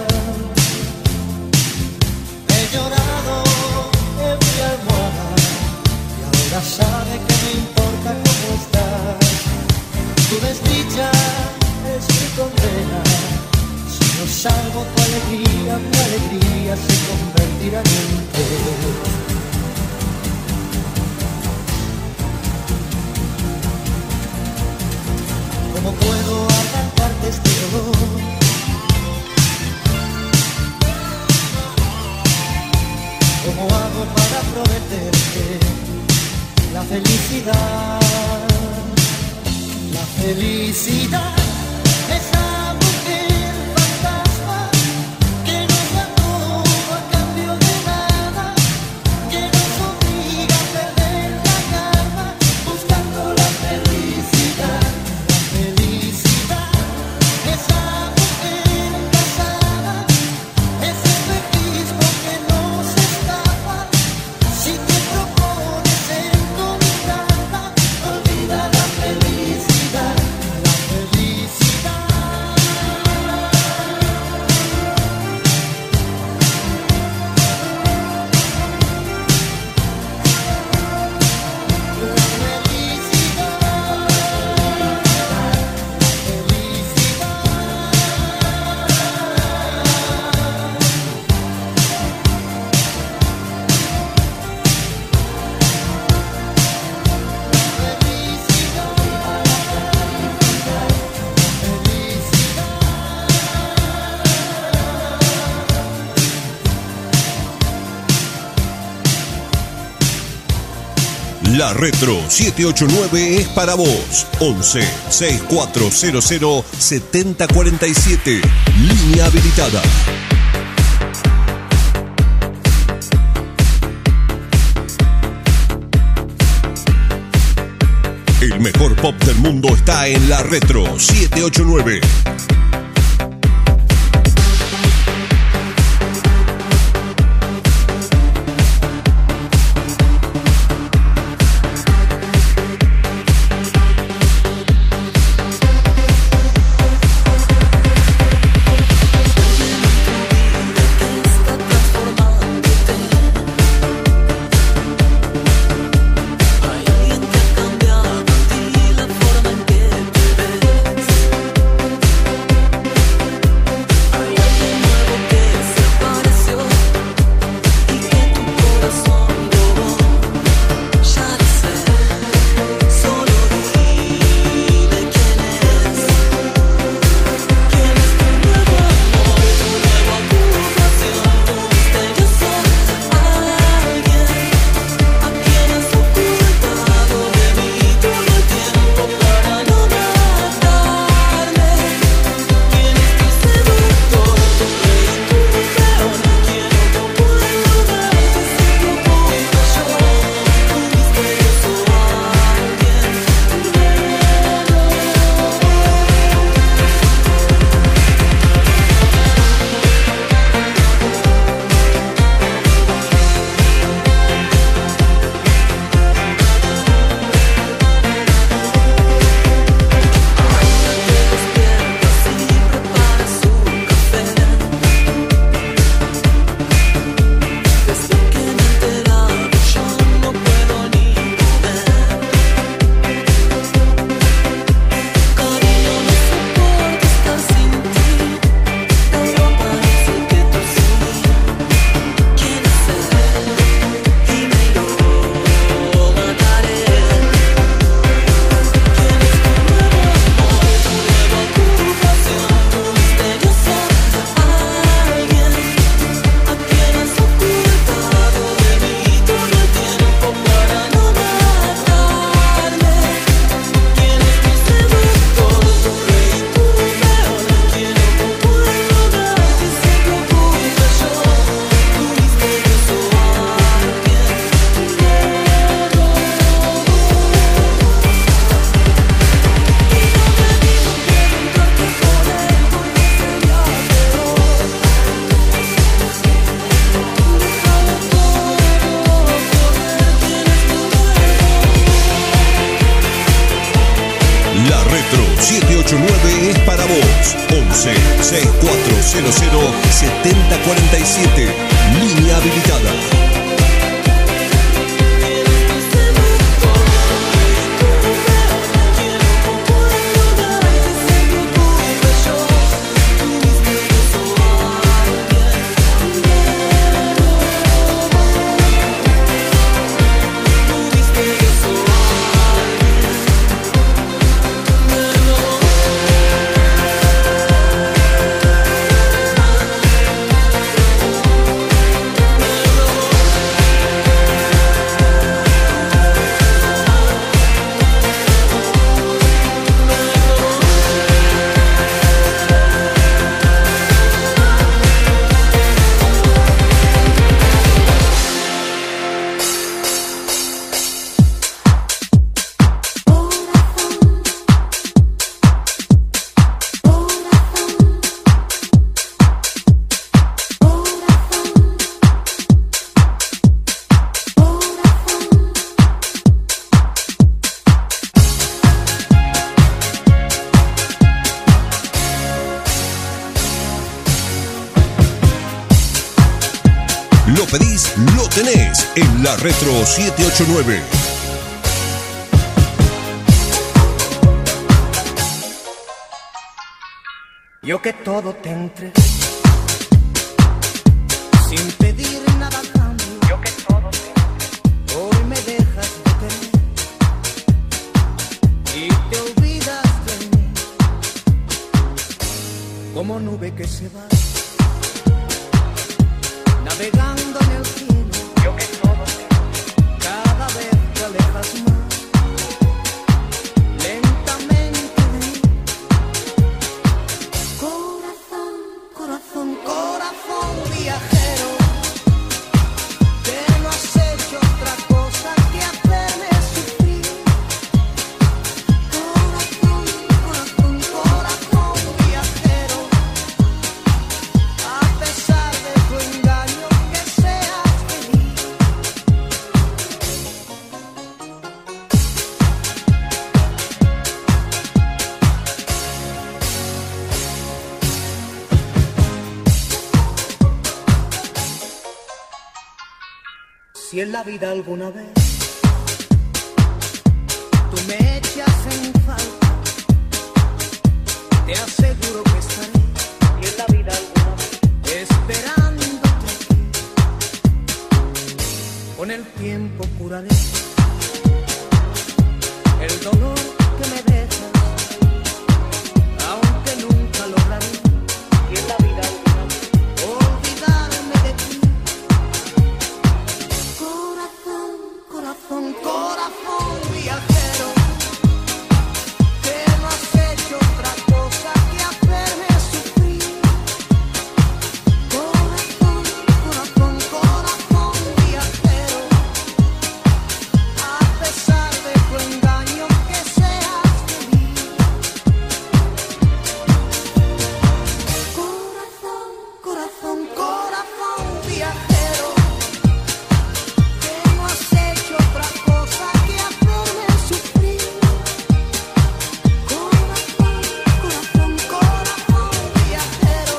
He llorado en mi almohada y ahora sabe que me importa cómo estás. Tu desdicha es mi condena. Si no salvo tu alegría, mi alegría se convertirá en pena. ¿Cómo puedo arrancarte este dolor? ¿Cómo hago para prometerte la felicidad? La felicidad, esa mujer fantasma que nos da todo a cambio de nada, que nos obliga a perder la calma buscando la felicidad. La felicidad, esa mujer casada, ese espejismo que nos escapa. Si te propones encontrarla, olvida la felicidad. La felicidad. La Retro 789 es para vos. 11 6400 7047. Línea habilitada. El mejor pop del mundo está en La Retro 789. La Retro 789 es para vos. 11 6400 7047. Línea habilitada. Lo pedís, lo tenés en La Retro 789. Yo que todo te entregué, sin pedir nada a cambio. Yo que todo te entregué, hoy me dejas de tener y te olvidas de mí, como nube que se va, navegando en el cielo. Yo que todo te entregué, cada vez te alejas Si en la vida alguna vez tú me echas en falta, te aseguro que estaré. Si en la vida alguna vez esperándote aquí, con el tiempo curaré el dolor que me dejas, aunque nunca lograré. Si en la vida alguna vez olvidarme de ti. Corazón, corazón, corazón viajero, que no has hecho otra cosa que hacerme sufrir. Corazón, corazón, corazón viajero, a pesar de tu engaño que seas feliz. Corazón, corazón, corazón viajero, que no has hecho otra cosa que hacerme sufrir. Corazón, corazón, corazón viajero,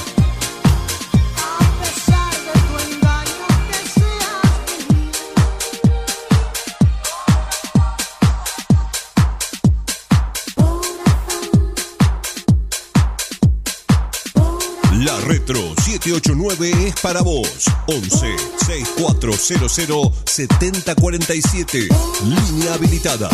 a pesar de tu engaño que seas feliz. La Retro 789 es para vos. 11 6400 7047. Línea habilitada.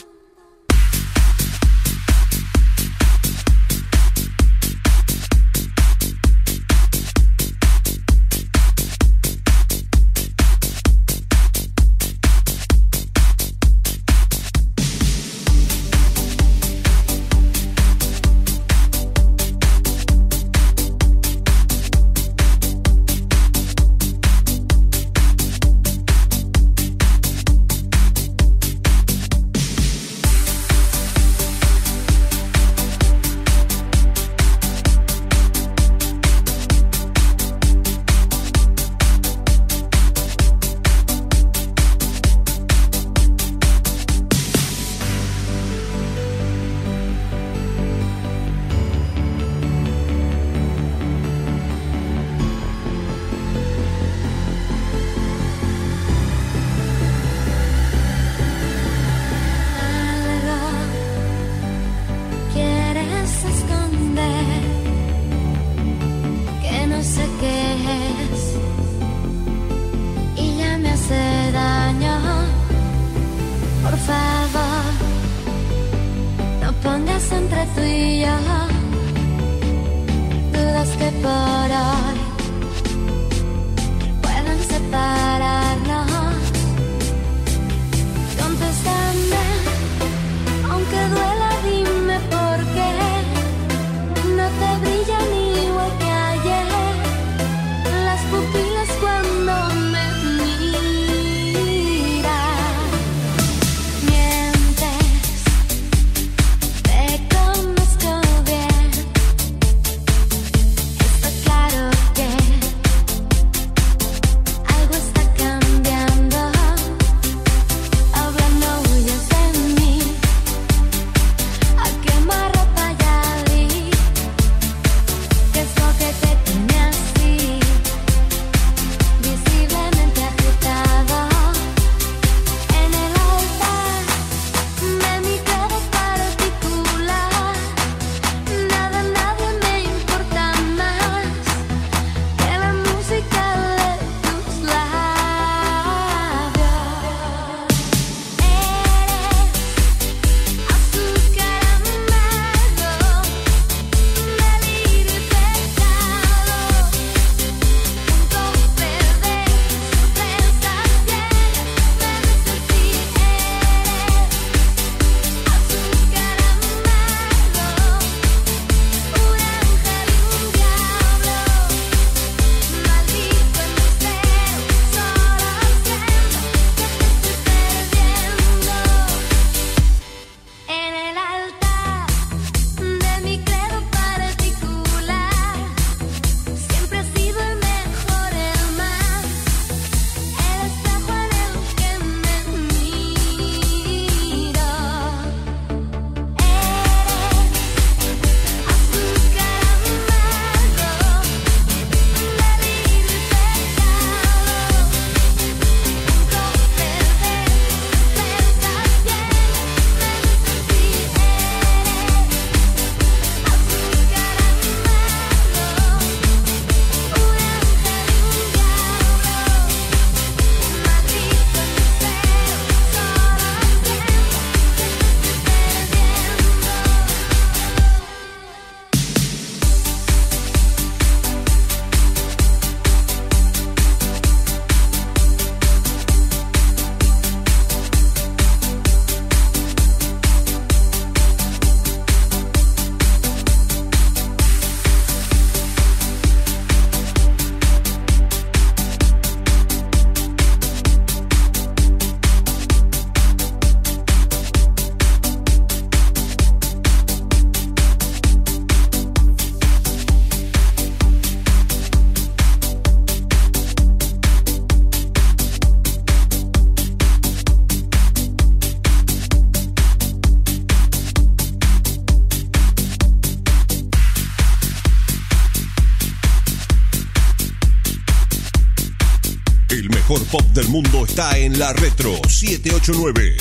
Quieres esconder que no sé qué es y ya me hace daño. Por favor, no pongas entre tú y yo dudas que por hoy puedan separarnos. Contéstame, aunque duela, dime por qué no te brillan igual que ayer las pupilas cuando me miras. Mientes, te conozco bien. Está claro que mejor pop del mundo está en la Retro 789.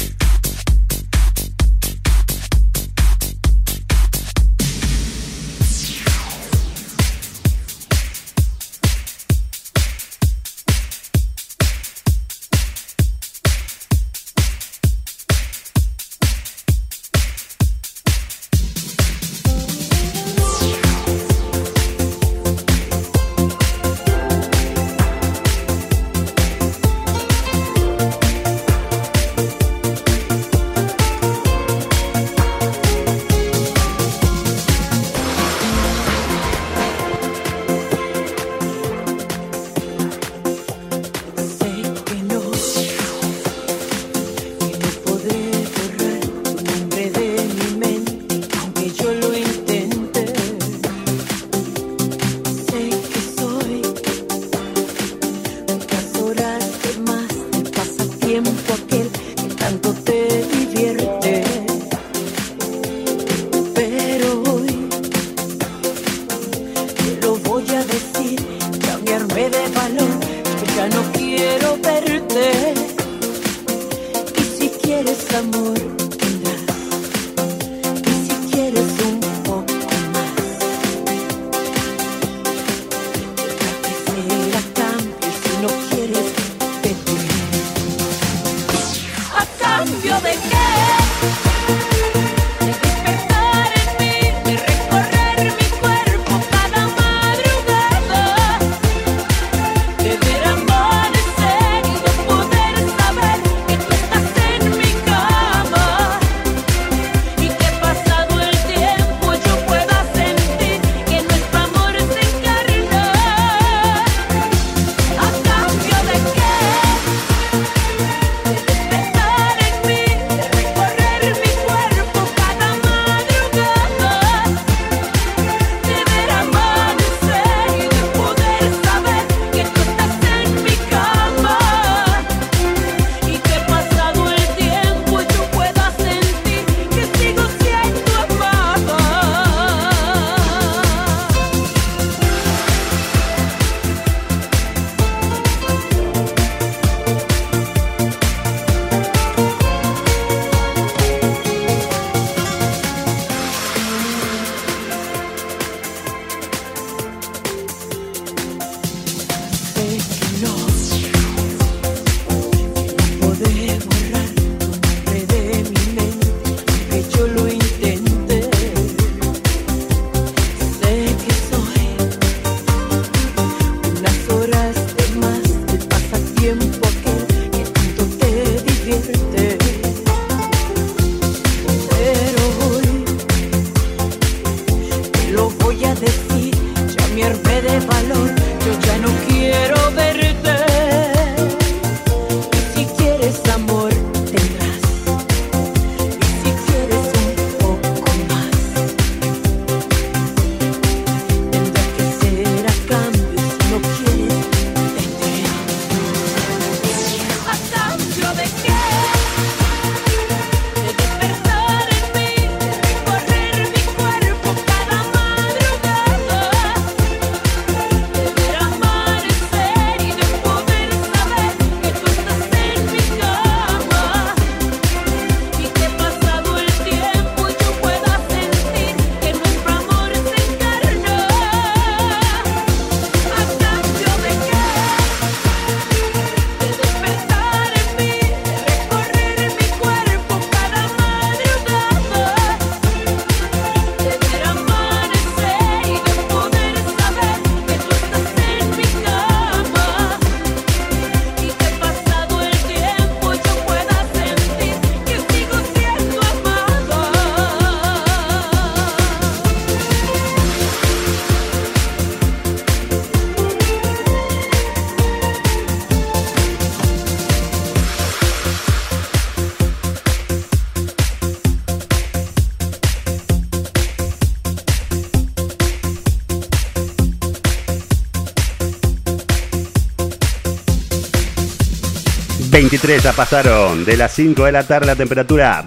...23 ya pasaron de las 5 de la tarde, la temperatura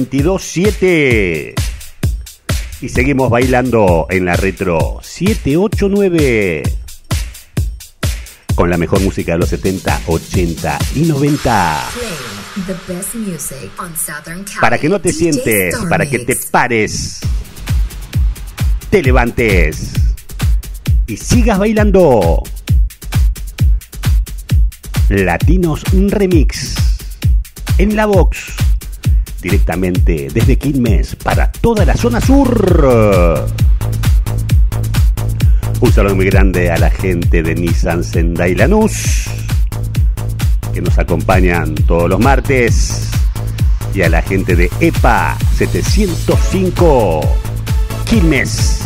22.7. Y seguimos bailando en la Retro 789. con la mejor música de los 70, 80 y 90. Para que no te sientes, para que te pares, te levantes y sigas bailando. Latinos Remix en la Box, directamente desde Quilmes para toda la zona sur. Un saludo muy grande a la gente de Nissan Sendai Lanús, que nos acompañan todos los martes, y a la gente de EPA 705 Quilmes.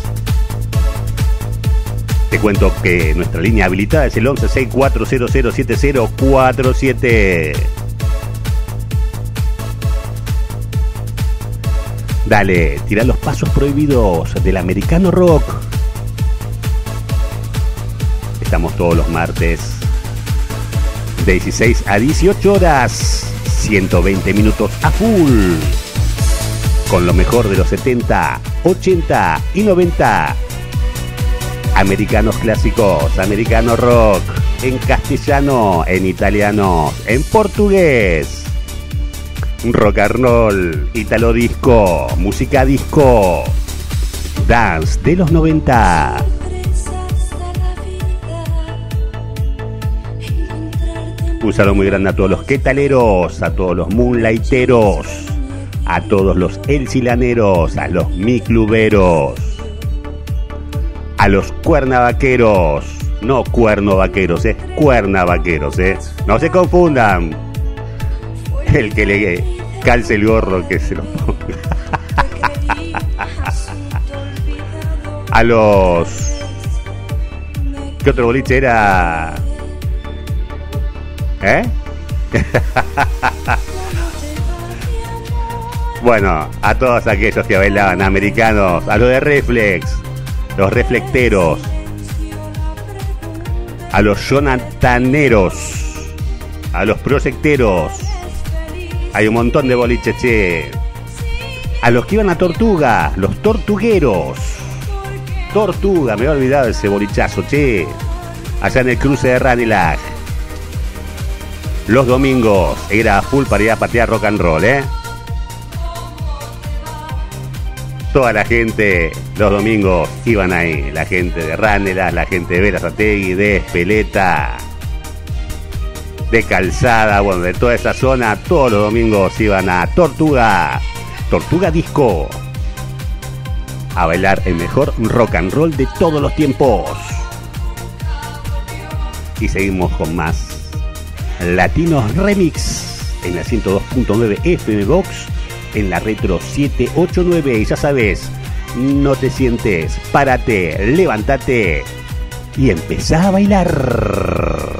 Te cuento que nuestra línea habilitada es el 1164007047. Dale, tira los pasos prohibidos del americano rock. Estamos todos los martes de 16 a 18 horas, 120 minutos a full, con lo mejor de los 70, 80 y 90. Americanos clásicos, americano rock, en castellano, en italiano, en portugués, rock and roll, italo disco, música disco, dance de los 90. Un saludo muy grande a todos los quetaleros, a todos los moonlighteros, a todos los elsilaneros, a los micluberos, a los cuernavaqueros, no cuernovaqueros, cuernavaqueros, no se confundan. El que le calce el gorro que se lo ponga. A los... ¿Qué otro boliche era? Bueno, a todos aquellos que bailaban americanos, a los de Reflex, los reflecteros, a los jonathaneros, a los proyecteros. Hay un montón de boliches, che. A los que iban a Tortuga, los tortugueros. Tortuga, me había olvidado ese bolichazo, che. Allá en el cruce de Ranilag. Los domingos era full para ir a patear rock and roll, Toda la gente, los domingos iban ahí. La gente de Ranela, la gente de Berazategui, de Espeleta, de Calzada, bueno, de toda esa zona. Todos los domingos iban a Tortuga, Tortuga Disco, a bailar el mejor rock and roll de todos los tiempos. Y seguimos con más Latinos Remix en la 102.9 FM Box, en la Retro 789. Y ya sabes, no te sientes, párate, levántate y empezá a bailar.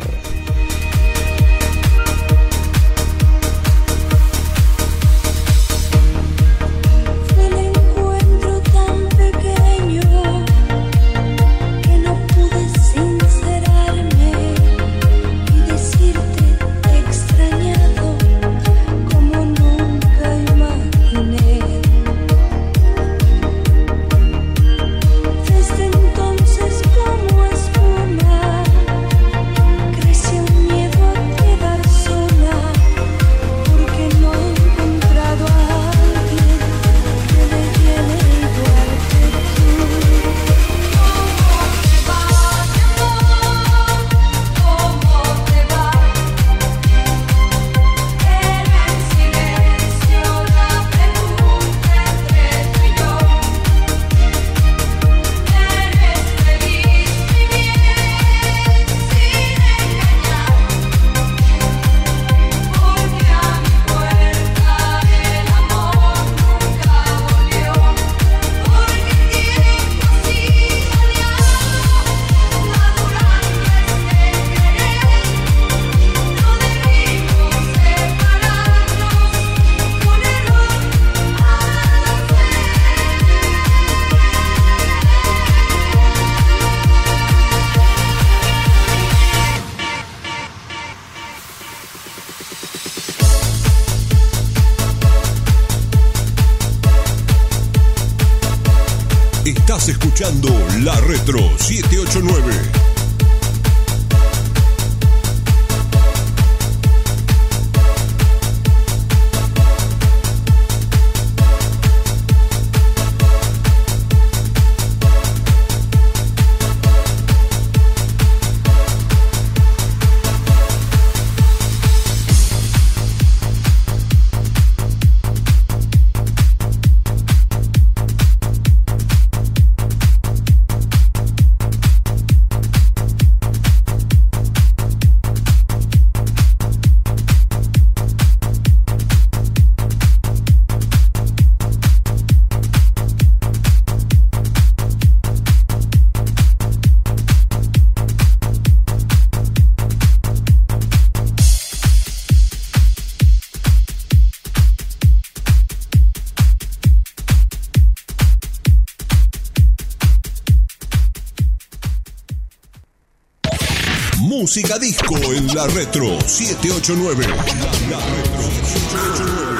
Estás escuchando La Retro 789. música disco en la Retro 789. La Retro 789.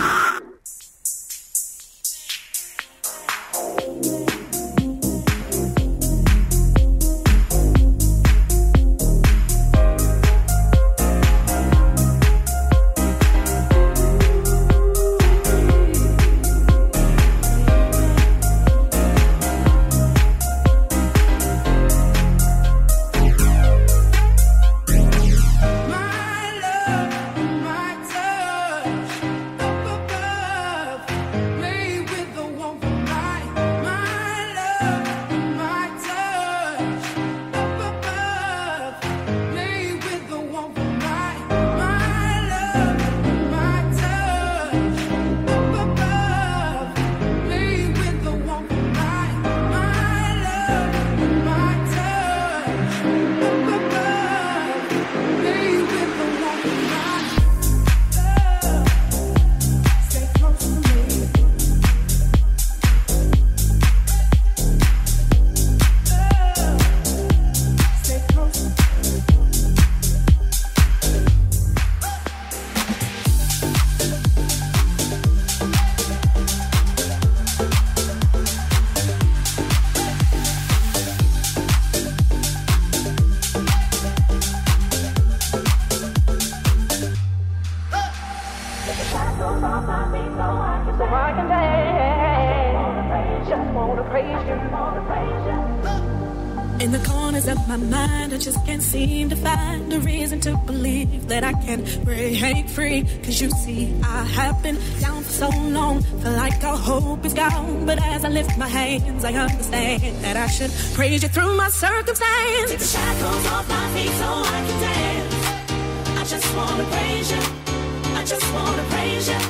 In the corners of my mind, I just can't seem to find a reason to believe that I can break free. Cause you see, I have been down for so long, feel like all hope is gone. But as I lift my hands, I understand that I should praise you through my circumstance. Take the shackles off my feet so I can dance. I just wanna praise you, I just wanna praise you.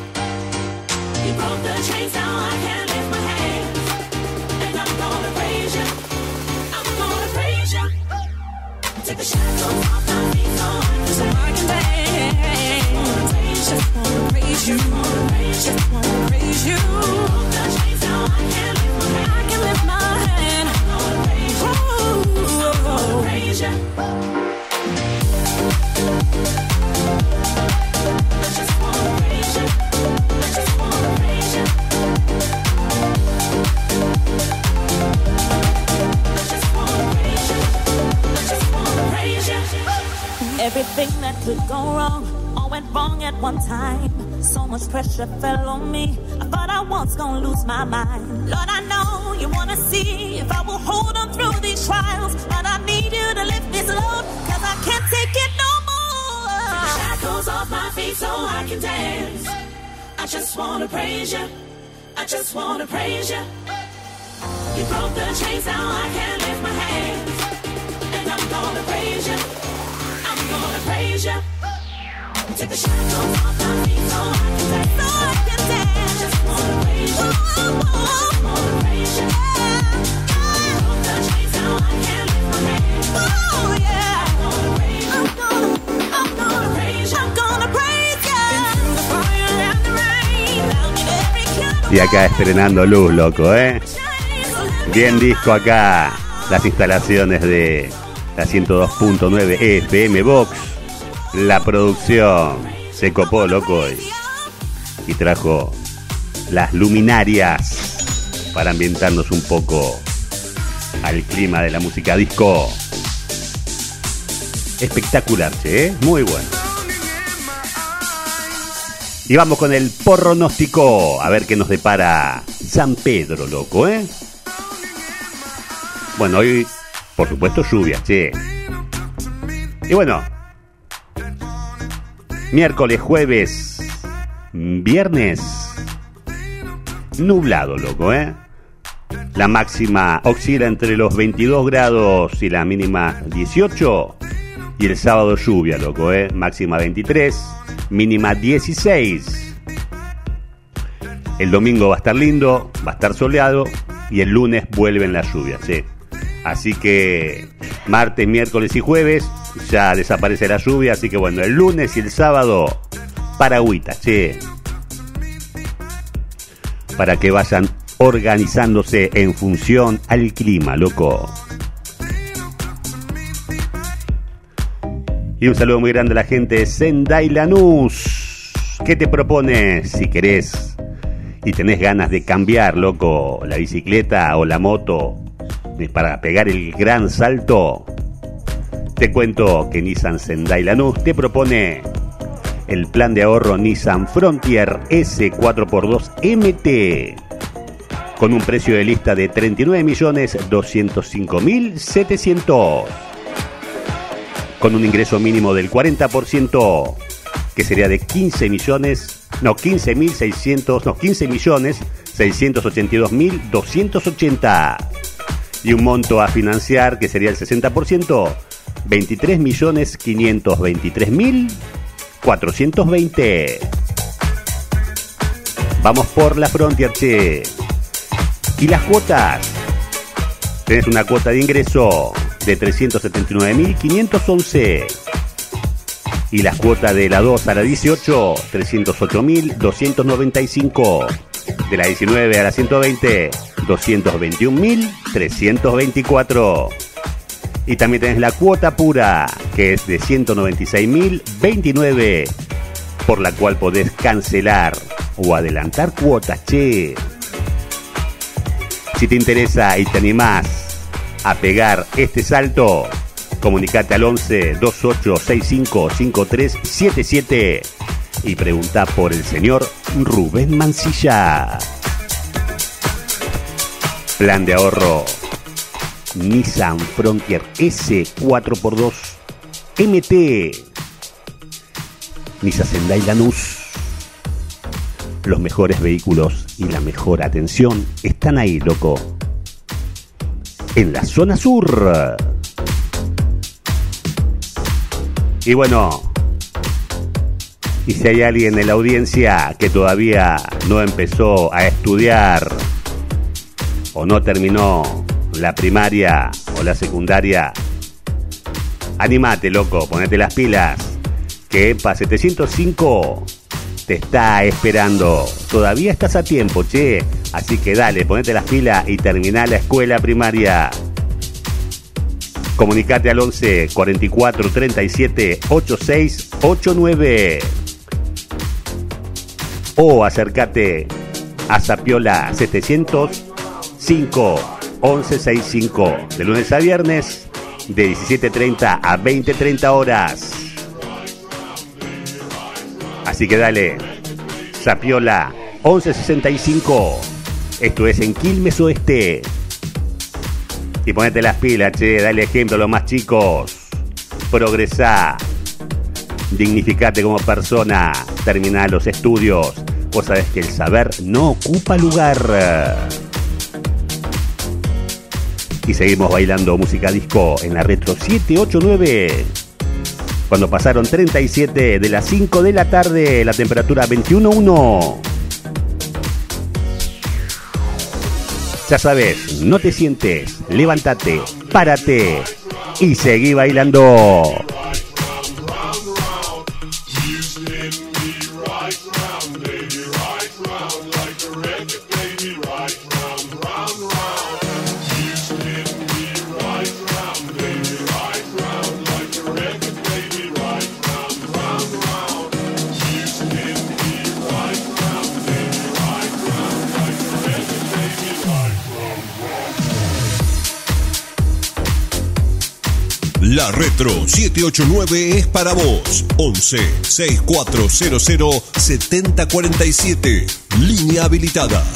You broke the chains, now I can lift my hands. And I'm gonna praise you, I'm gonna praise you. Take the shackles off my feet so I can dance. Just wanna praise you, just wanna praise you. You broke the chains, now I can lift my hand. I can lift my hand. I'm gonna praise you, I'm gonna praise you. I just wanna praise you, I just wanna praise you. I just wanna praise you, I just wanna praise you. Everything that could go wrong, all went wrong at one time. So much pressure fell on me, I thought I was gonna lose my mind. Lord, I know you wanna see if I will hold on through these trials, but I need you to lift this load, cause I can't take it no more. Shackles off my feet so I can dance. I just wanna praise you, I just wanna praise you. You broke the chains, now I can lift my hands. And I'm gonna praise you, I'm gonna praise you. Take the shackles off my feet so I can dance. So I can dance. I just wanna praise you, I just wanna praise you. You broke the chains, now I can lift my hands. Oh yeah, I'm gonna praise you, I'm gonna praise you, I'm gonna praise you. Through the fire and the rain, I'll give every kind of Y acá estrenando luz, loco, Bien disco acá. Las instalaciones de la 102.9 FM Box. La producción se copó, loco, y trajo las luminarias para ambientarnos un poco al clima de la música disco. Espectacular, muy bueno. Y vamos con el porronóstico, a ver qué nos depara San Pedro, loco, Bueno, hoy, por supuesto, lluvia, Y bueno, miércoles, jueves, viernes, nublado, loco, La máxima oscila entre los 22 grados y la mínima 18. Y el sábado lluvia, loco, máxima 23, mínima 16. El domingo va a estar lindo, va a estar soleado. Y el lunes vuelven las lluvias, Así que martes, miércoles y jueves ya desaparece la lluvia. Así que bueno, el lunes y el sábado, paragüita, para que vayan organizándose en función al clima, loco. Y un saludo muy grande a la gente de Sendai Lanús. ¿Qué te propones si querés y tenés ganas de cambiar, loco, la bicicleta o la moto para pegar el gran salto? Te cuento que Nissan Sendai Lanús te propone el plan de ahorro Nissan Frontier S 4x2 MT con un precio de lista de 39.205.700, con un ingreso mínimo del 40%, que sería de 15.682.280, y un monto a financiar que sería el 60%, 23.523.420. Vamos por la Frontier, che. Y las cuotas. Tenés una cuota de ingreso de 379.511. Y las cuotas de la 2 a la 18, 308.295. De la 19 a la 120, 221.324. Y también tenés la cuota pura, que es de 196.029, por la cual podés cancelar o adelantar cuotas, che. Si te interesa y te animás a pegar este salto, comunicate al 11 28 65 5377 y pregunta por el señor Rubén Mancilla. Plan de ahorro Nissan Frontier S 4x2 MT. Nissan Sendai Lanús. Los mejores vehículos y la mejor atención están ahí, loco. En la zona sur. Y bueno, y si hay alguien en la audiencia que todavía no empezó a estudiar o no terminó la primaria o la secundaria, animate, loco, ponete las pilas, que EPA 705 te está esperando. Todavía estás a tiempo, che. Así que dale, ponete las pilas y terminá la escuela primaria. Comunicate al 11 44 37 86 89 o acércate a Zapiola 705 1165 de lunes a viernes de 17:30 a 20:30 horas. Así que dale, Zapiola 1165. Esto es en Quilmes Oeste. Y ponete las pilas, che, dale ejemplo a los más chicos. Progresá, dignificate como persona, terminá los estudios. Vos sabés que el saber no ocupa lugar. Y seguimos bailando música disco en la Retro 789. Cuando pasaron 37 de las 5 de la tarde, la temperatura 21.1. Ya sabes, no te sientes, levántate, párate y seguí bailando. La Retro 789 es para vos. 11 6400 7047. Línea habilitada.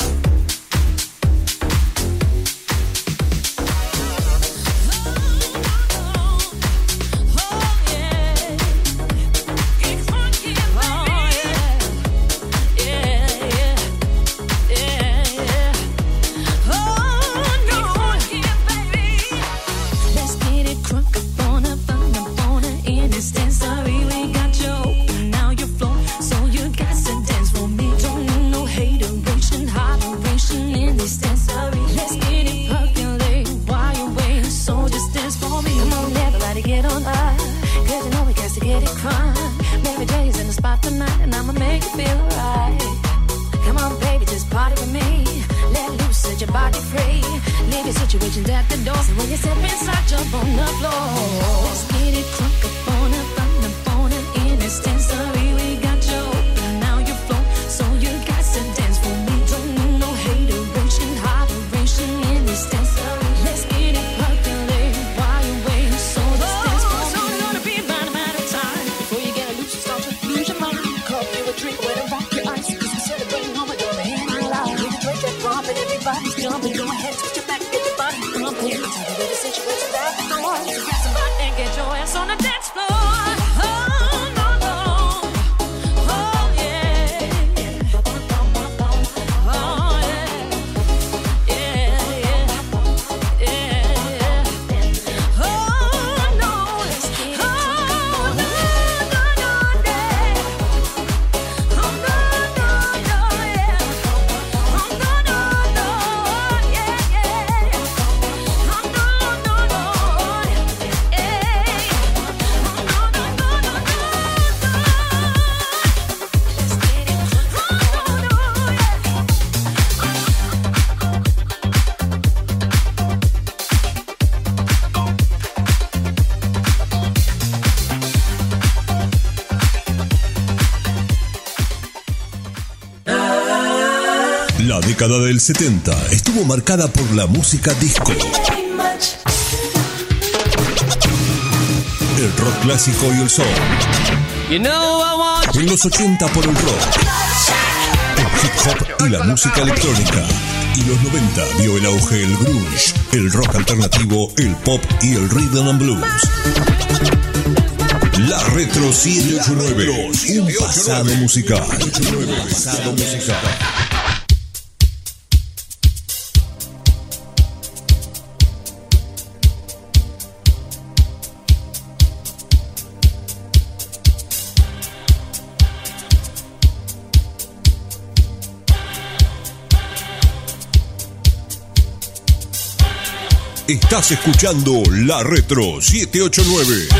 Situations at the door, so when you step inside, jump on the floor. Let's get it crunk up on up. La década del 70 estuvo marcada por la música disco. El rock clásico y el soul. En los 80 por el rock, el hip hop y la música electrónica. Y los 90 vio el auge del grunge, el rock alternativo, el pop y el rhythm and blues. La Retro 789, un pasado musical. Estás escuchando La Retro 789.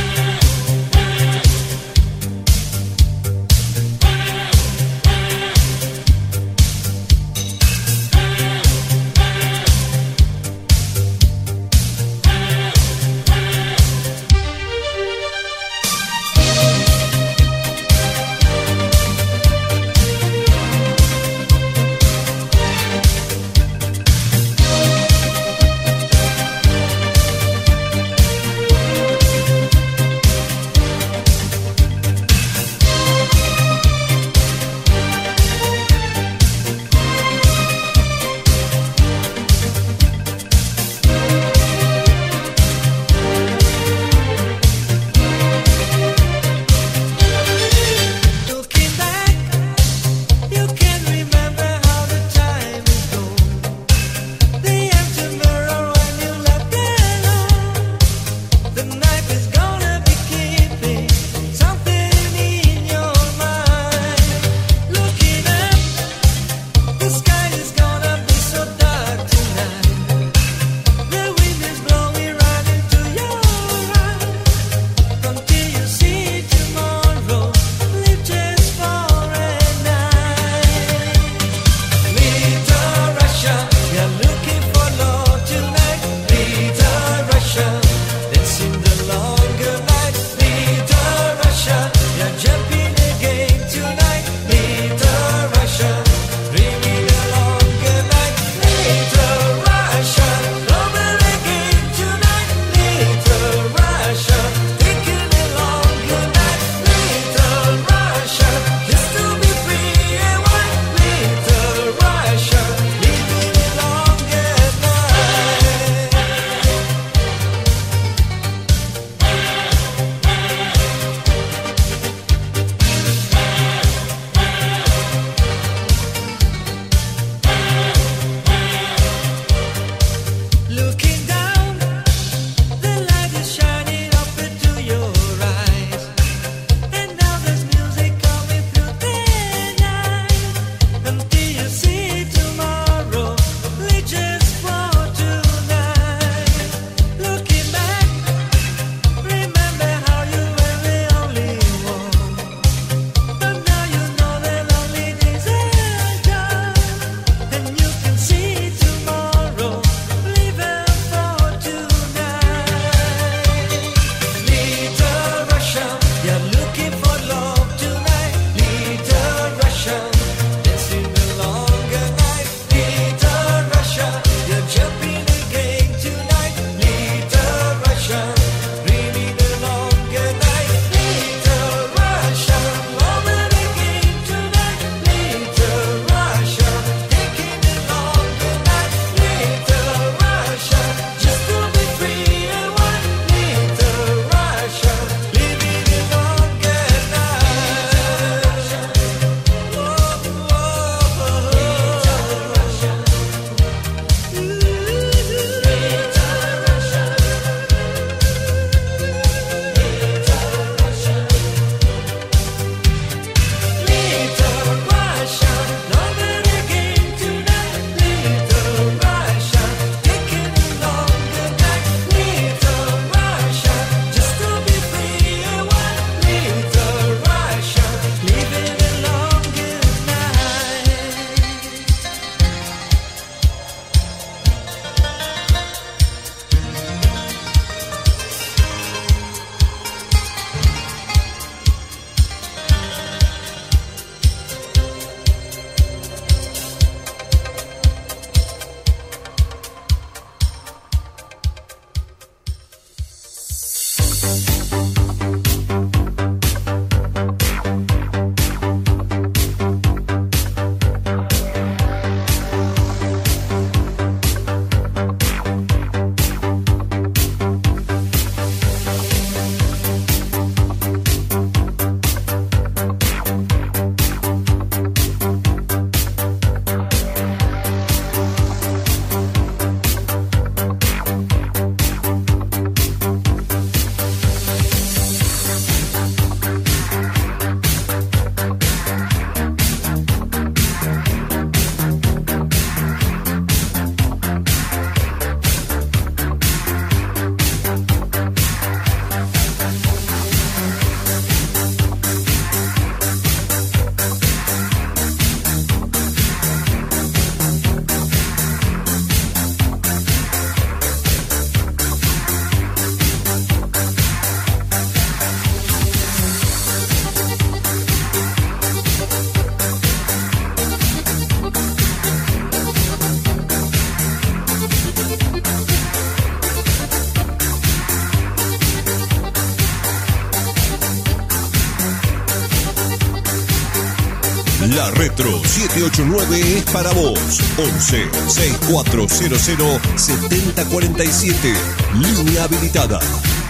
La Retro 789 es para vos. 11 6400 7047. Línea habilitada.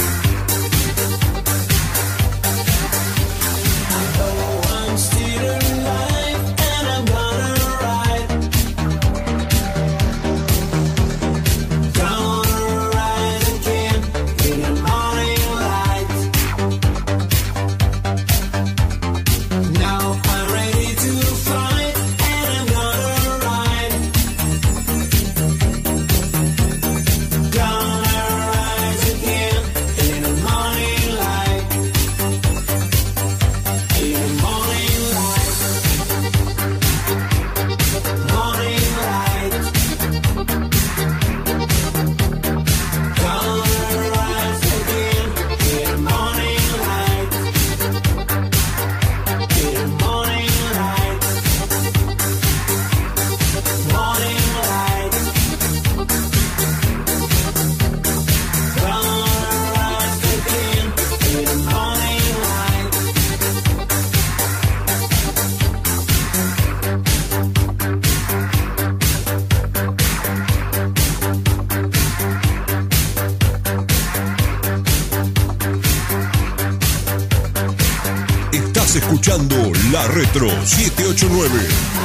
Escuchando La Retro 789.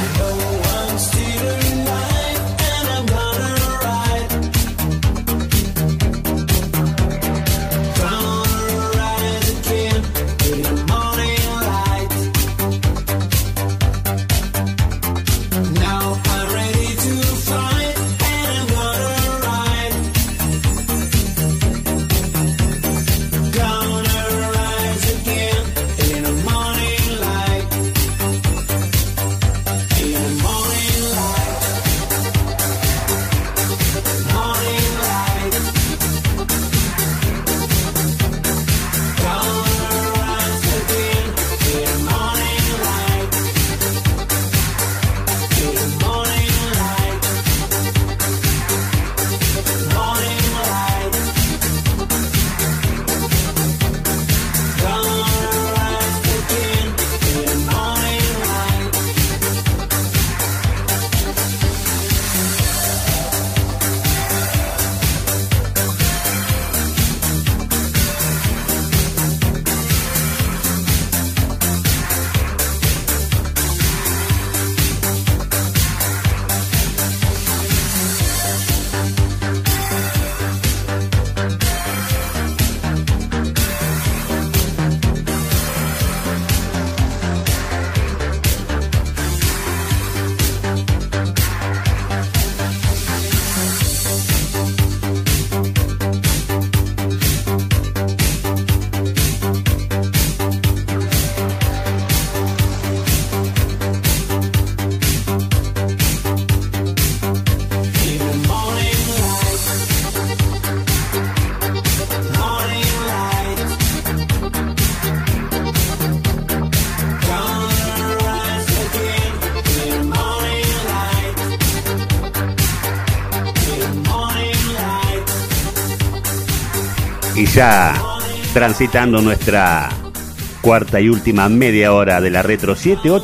Y ya transitando nuestra cuarta y última media hora de la Retro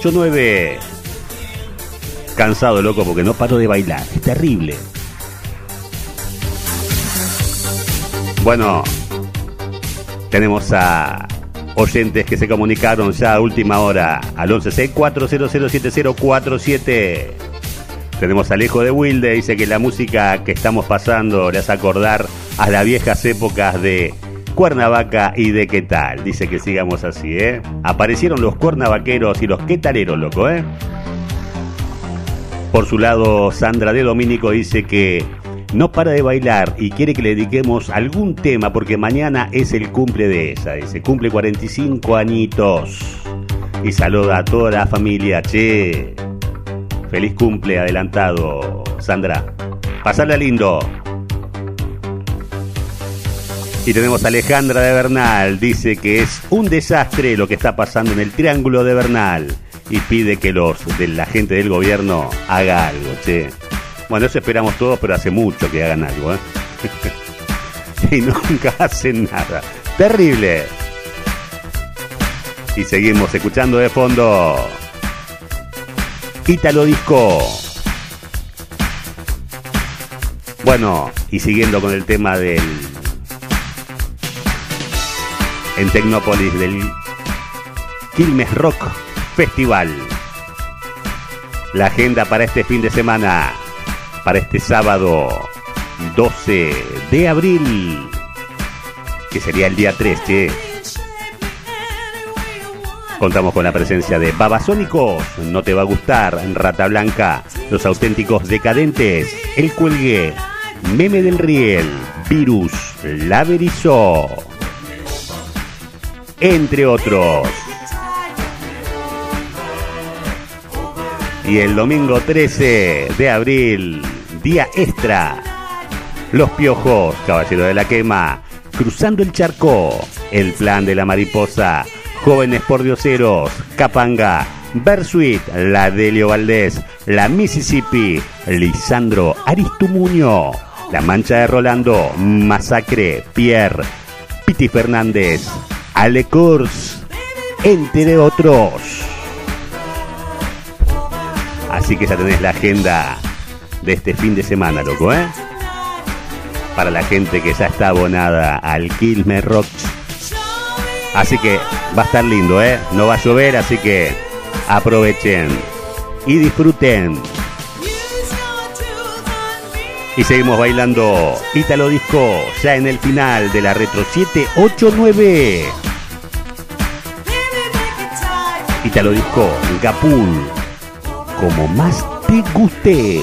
789. Cansado, loco, porque no paro de bailar. Es terrible. Bueno, tenemos a oyentes que se comunicaron ya a última hora al 1164007047. Tenemos a Alejo de Wilde, dice que la música que estamos pasando le hace acordar a las viejas épocas de Cuernavaca y de qué tal. Dice que sigamos así, ¿eh? Aparecieron los cuernavaqueros y los qué taleros, loco, ¿eh? Por su lado, Sandra de Domínico dice que no para de bailar y quiere que le dediquemos algún tema porque mañana es el cumple de ella. Dice, cumple 45 añitos. Y saluda a toda la familia, che. Feliz cumple adelantado, Sandra. Pasarla lindo. Y tenemos a Alejandra de Bernal. Dice que es un desastre lo que está pasando en el Triángulo de Bernal. Y pide que de la gente del gobierno haga algo, che. Bueno, eso esperamos todos, pero hace mucho que hagan algo, ¿eh? Y nunca hacen nada. Terrible. Y seguimos escuchando de fondo Ítalo Disco. Bueno, y siguiendo con el tema del... en Tecnópolis, del Quilmes Rock Festival. La agenda para este fin de semana, para este sábado 12 de abril, que sería el día 3, che. Contamos con la presencia de Babasónicos, No Te Va a Gustar, Rata Blanca, Los Auténticos Decadentes, El Cuelgue, Meme del Riel, Virus, La Berizó, entre otros. Y el domingo 13 de abril, día extra, Los Piojos, Caballero de la Quema, Cruzando el Charco, El Plan de la Mariposa, Jóvenes por Dioseros, Capanga, Bersuit, La Delio Valdés, La Mississippi, Lisandro Aristumuño, La Mancha de Rolando, Masacre, Pierre, Piti Fernández, Ale Kurz, entre otros. Así que ya tenés la agenda de este fin de semana, loco, ¿eh? Para la gente que ya está abonada al Quilmes Rock. Así que va a estar lindo, ¿eh? No va a llover, así que aprovechen y disfruten. Y seguimos bailando Ítalo Disco, ya en el final de la Retro 789. Ítalo Disco, Gapul, como más te guste.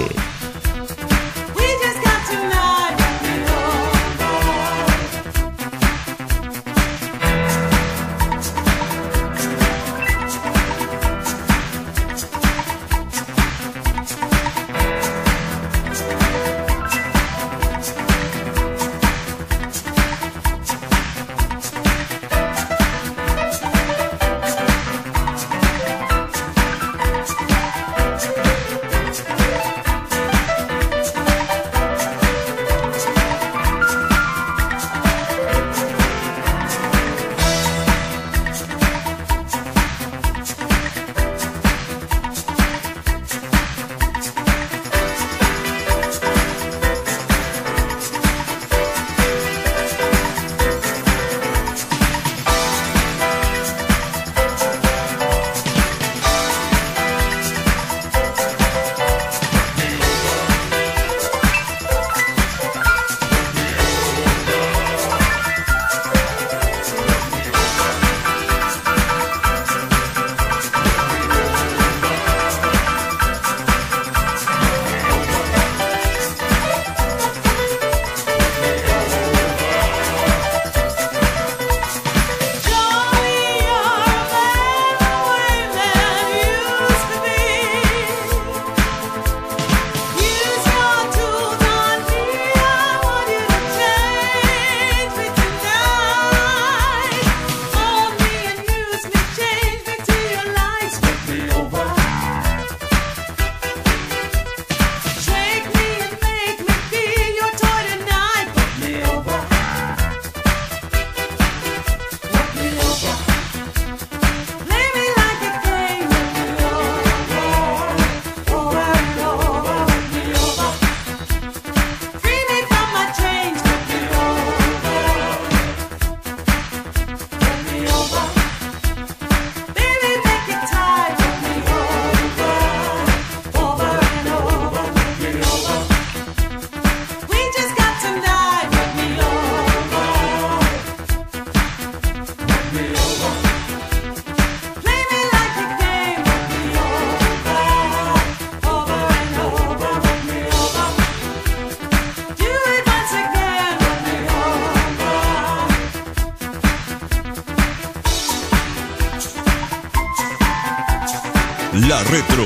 La Retro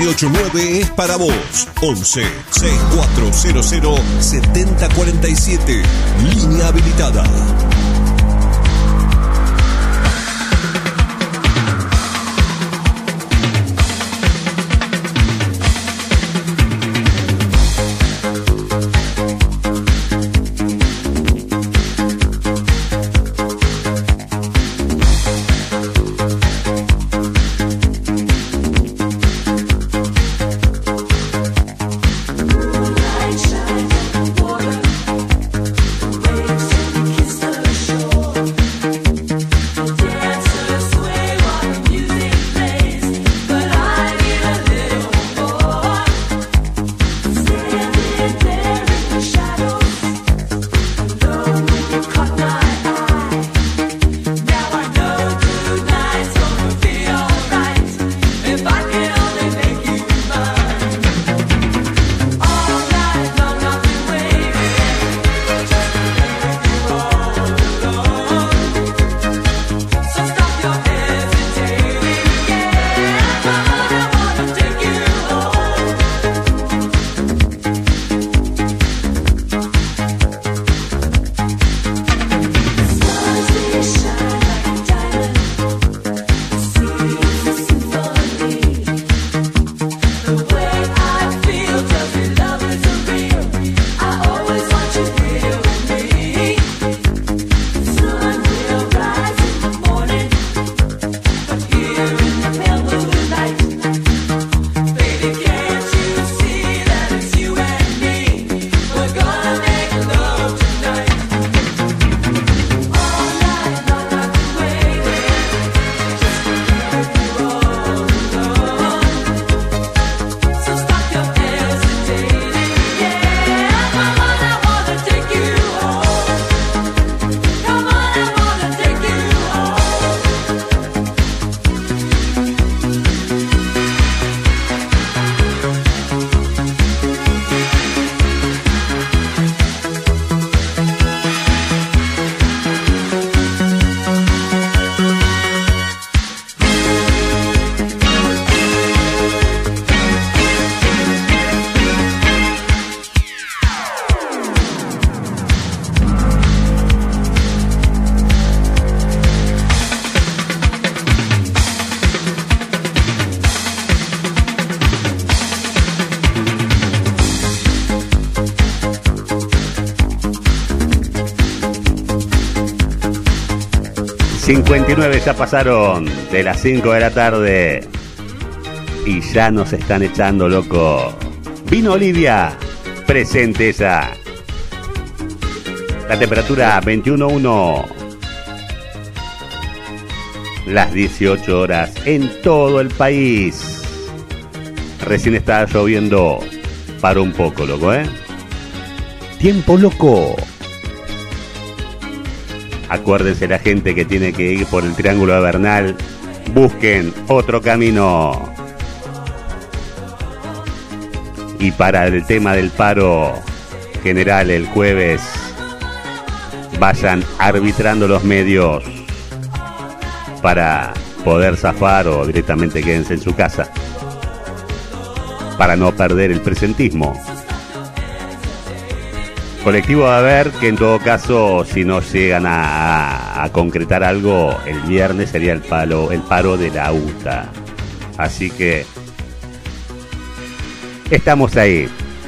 789 es para vos. 11 6400 7047. Línea habilitada. 59 ya pasaron de las 5 de la tarde y ya nos están echando, loco. Vino Olivia, presente ella. La temperatura 21.1. Las 18 horas en todo el país. Recién estaba lloviendo. Paró un poco, loco, ¿eh? Tiempo loco. Acuérdense la gente que tiene que ir por el Triángulo de Bernal. Busquen otro camino. Y para el tema del paro general el jueves, vayan arbitrando los medios para poder zafar o directamente quédense en su casa. Para no perder el presentismo. Colectivo va a ver que en todo caso, si no llegan a concretar algo, el viernes sería el paro de la UTA. Así que estamos ahí.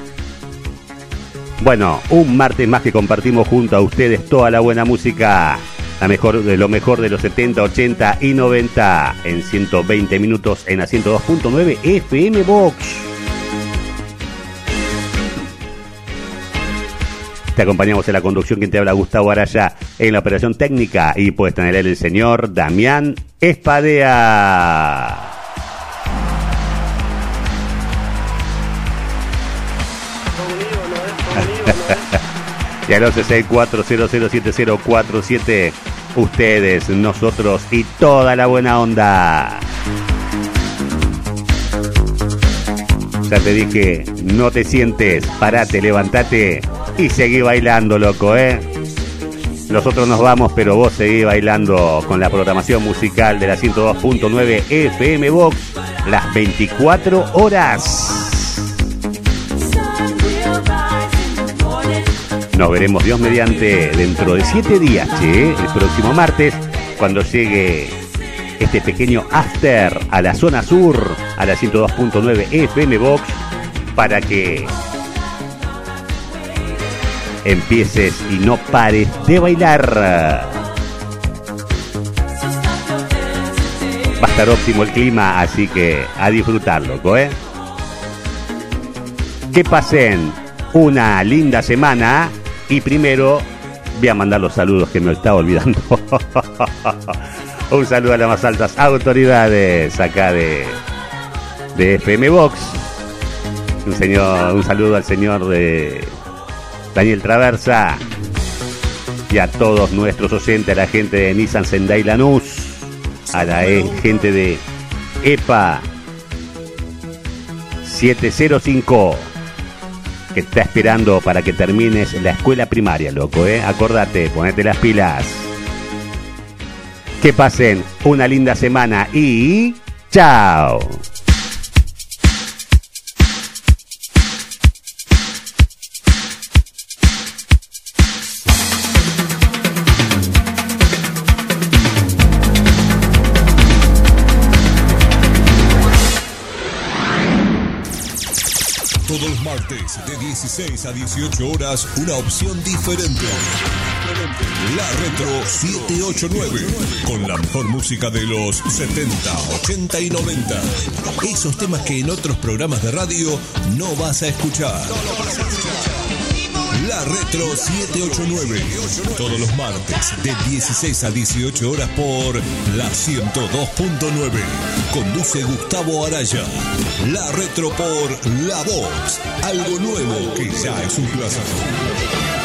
Bueno, un martes más que compartimos junto a ustedes toda la buena música, lo mejor de los 70, 80 y 90 en 120 minutos en la 102.9 FM Box. Te acompañamos en la conducción, quien te habla, Gustavo Araya, en la operación técnica, y puesta en el señor Damián Espadea. Y al 1164007047, ustedes, nosotros y toda la buena onda. Ya te dije, no te sientes, parate, levantate y seguí bailando, loco, ¿eh? Nosotros nos vamos, pero vos seguí bailando con la programación musical de la 102.9 FM Box, las 24 horas. Nos veremos, Dios mediante, dentro de 7 días, el próximo martes, cuando llegue este pequeño after a la zona sur, a la 102.9 FM Box, para que empieces y no pares de bailar. Va a estar óptimo el clima, así que a disfrutar, loco, ¿eh? Que pasen una linda semana. Y primero voy a mandar los saludos que me estaba olvidando. Un saludo a las más altas autoridades acá de FM Box. Un saludo al señor de Daniel Traversa. Y a todos nuestros oyentes, a la gente de Nissan Sendai Lanús, a la gente de EPA 705. Que está esperando para que termines la escuela primaria, loco, ¿eh? Acordate, ponete las pilas. Que pasen una linda semana y ¡chao! Todos los martes de 16 a 18 horas, una opción diferente. La Retro 789, con la mejor música de los 70, 80 y 90. Esos temas que en otros programas de radio no vas a escuchar. La Retro 789, todos los martes de 16 a 18 horas por la 102.9. Conduce Gustavo Araya. La Retro por La Vox, algo nuevo que ya es un clásico.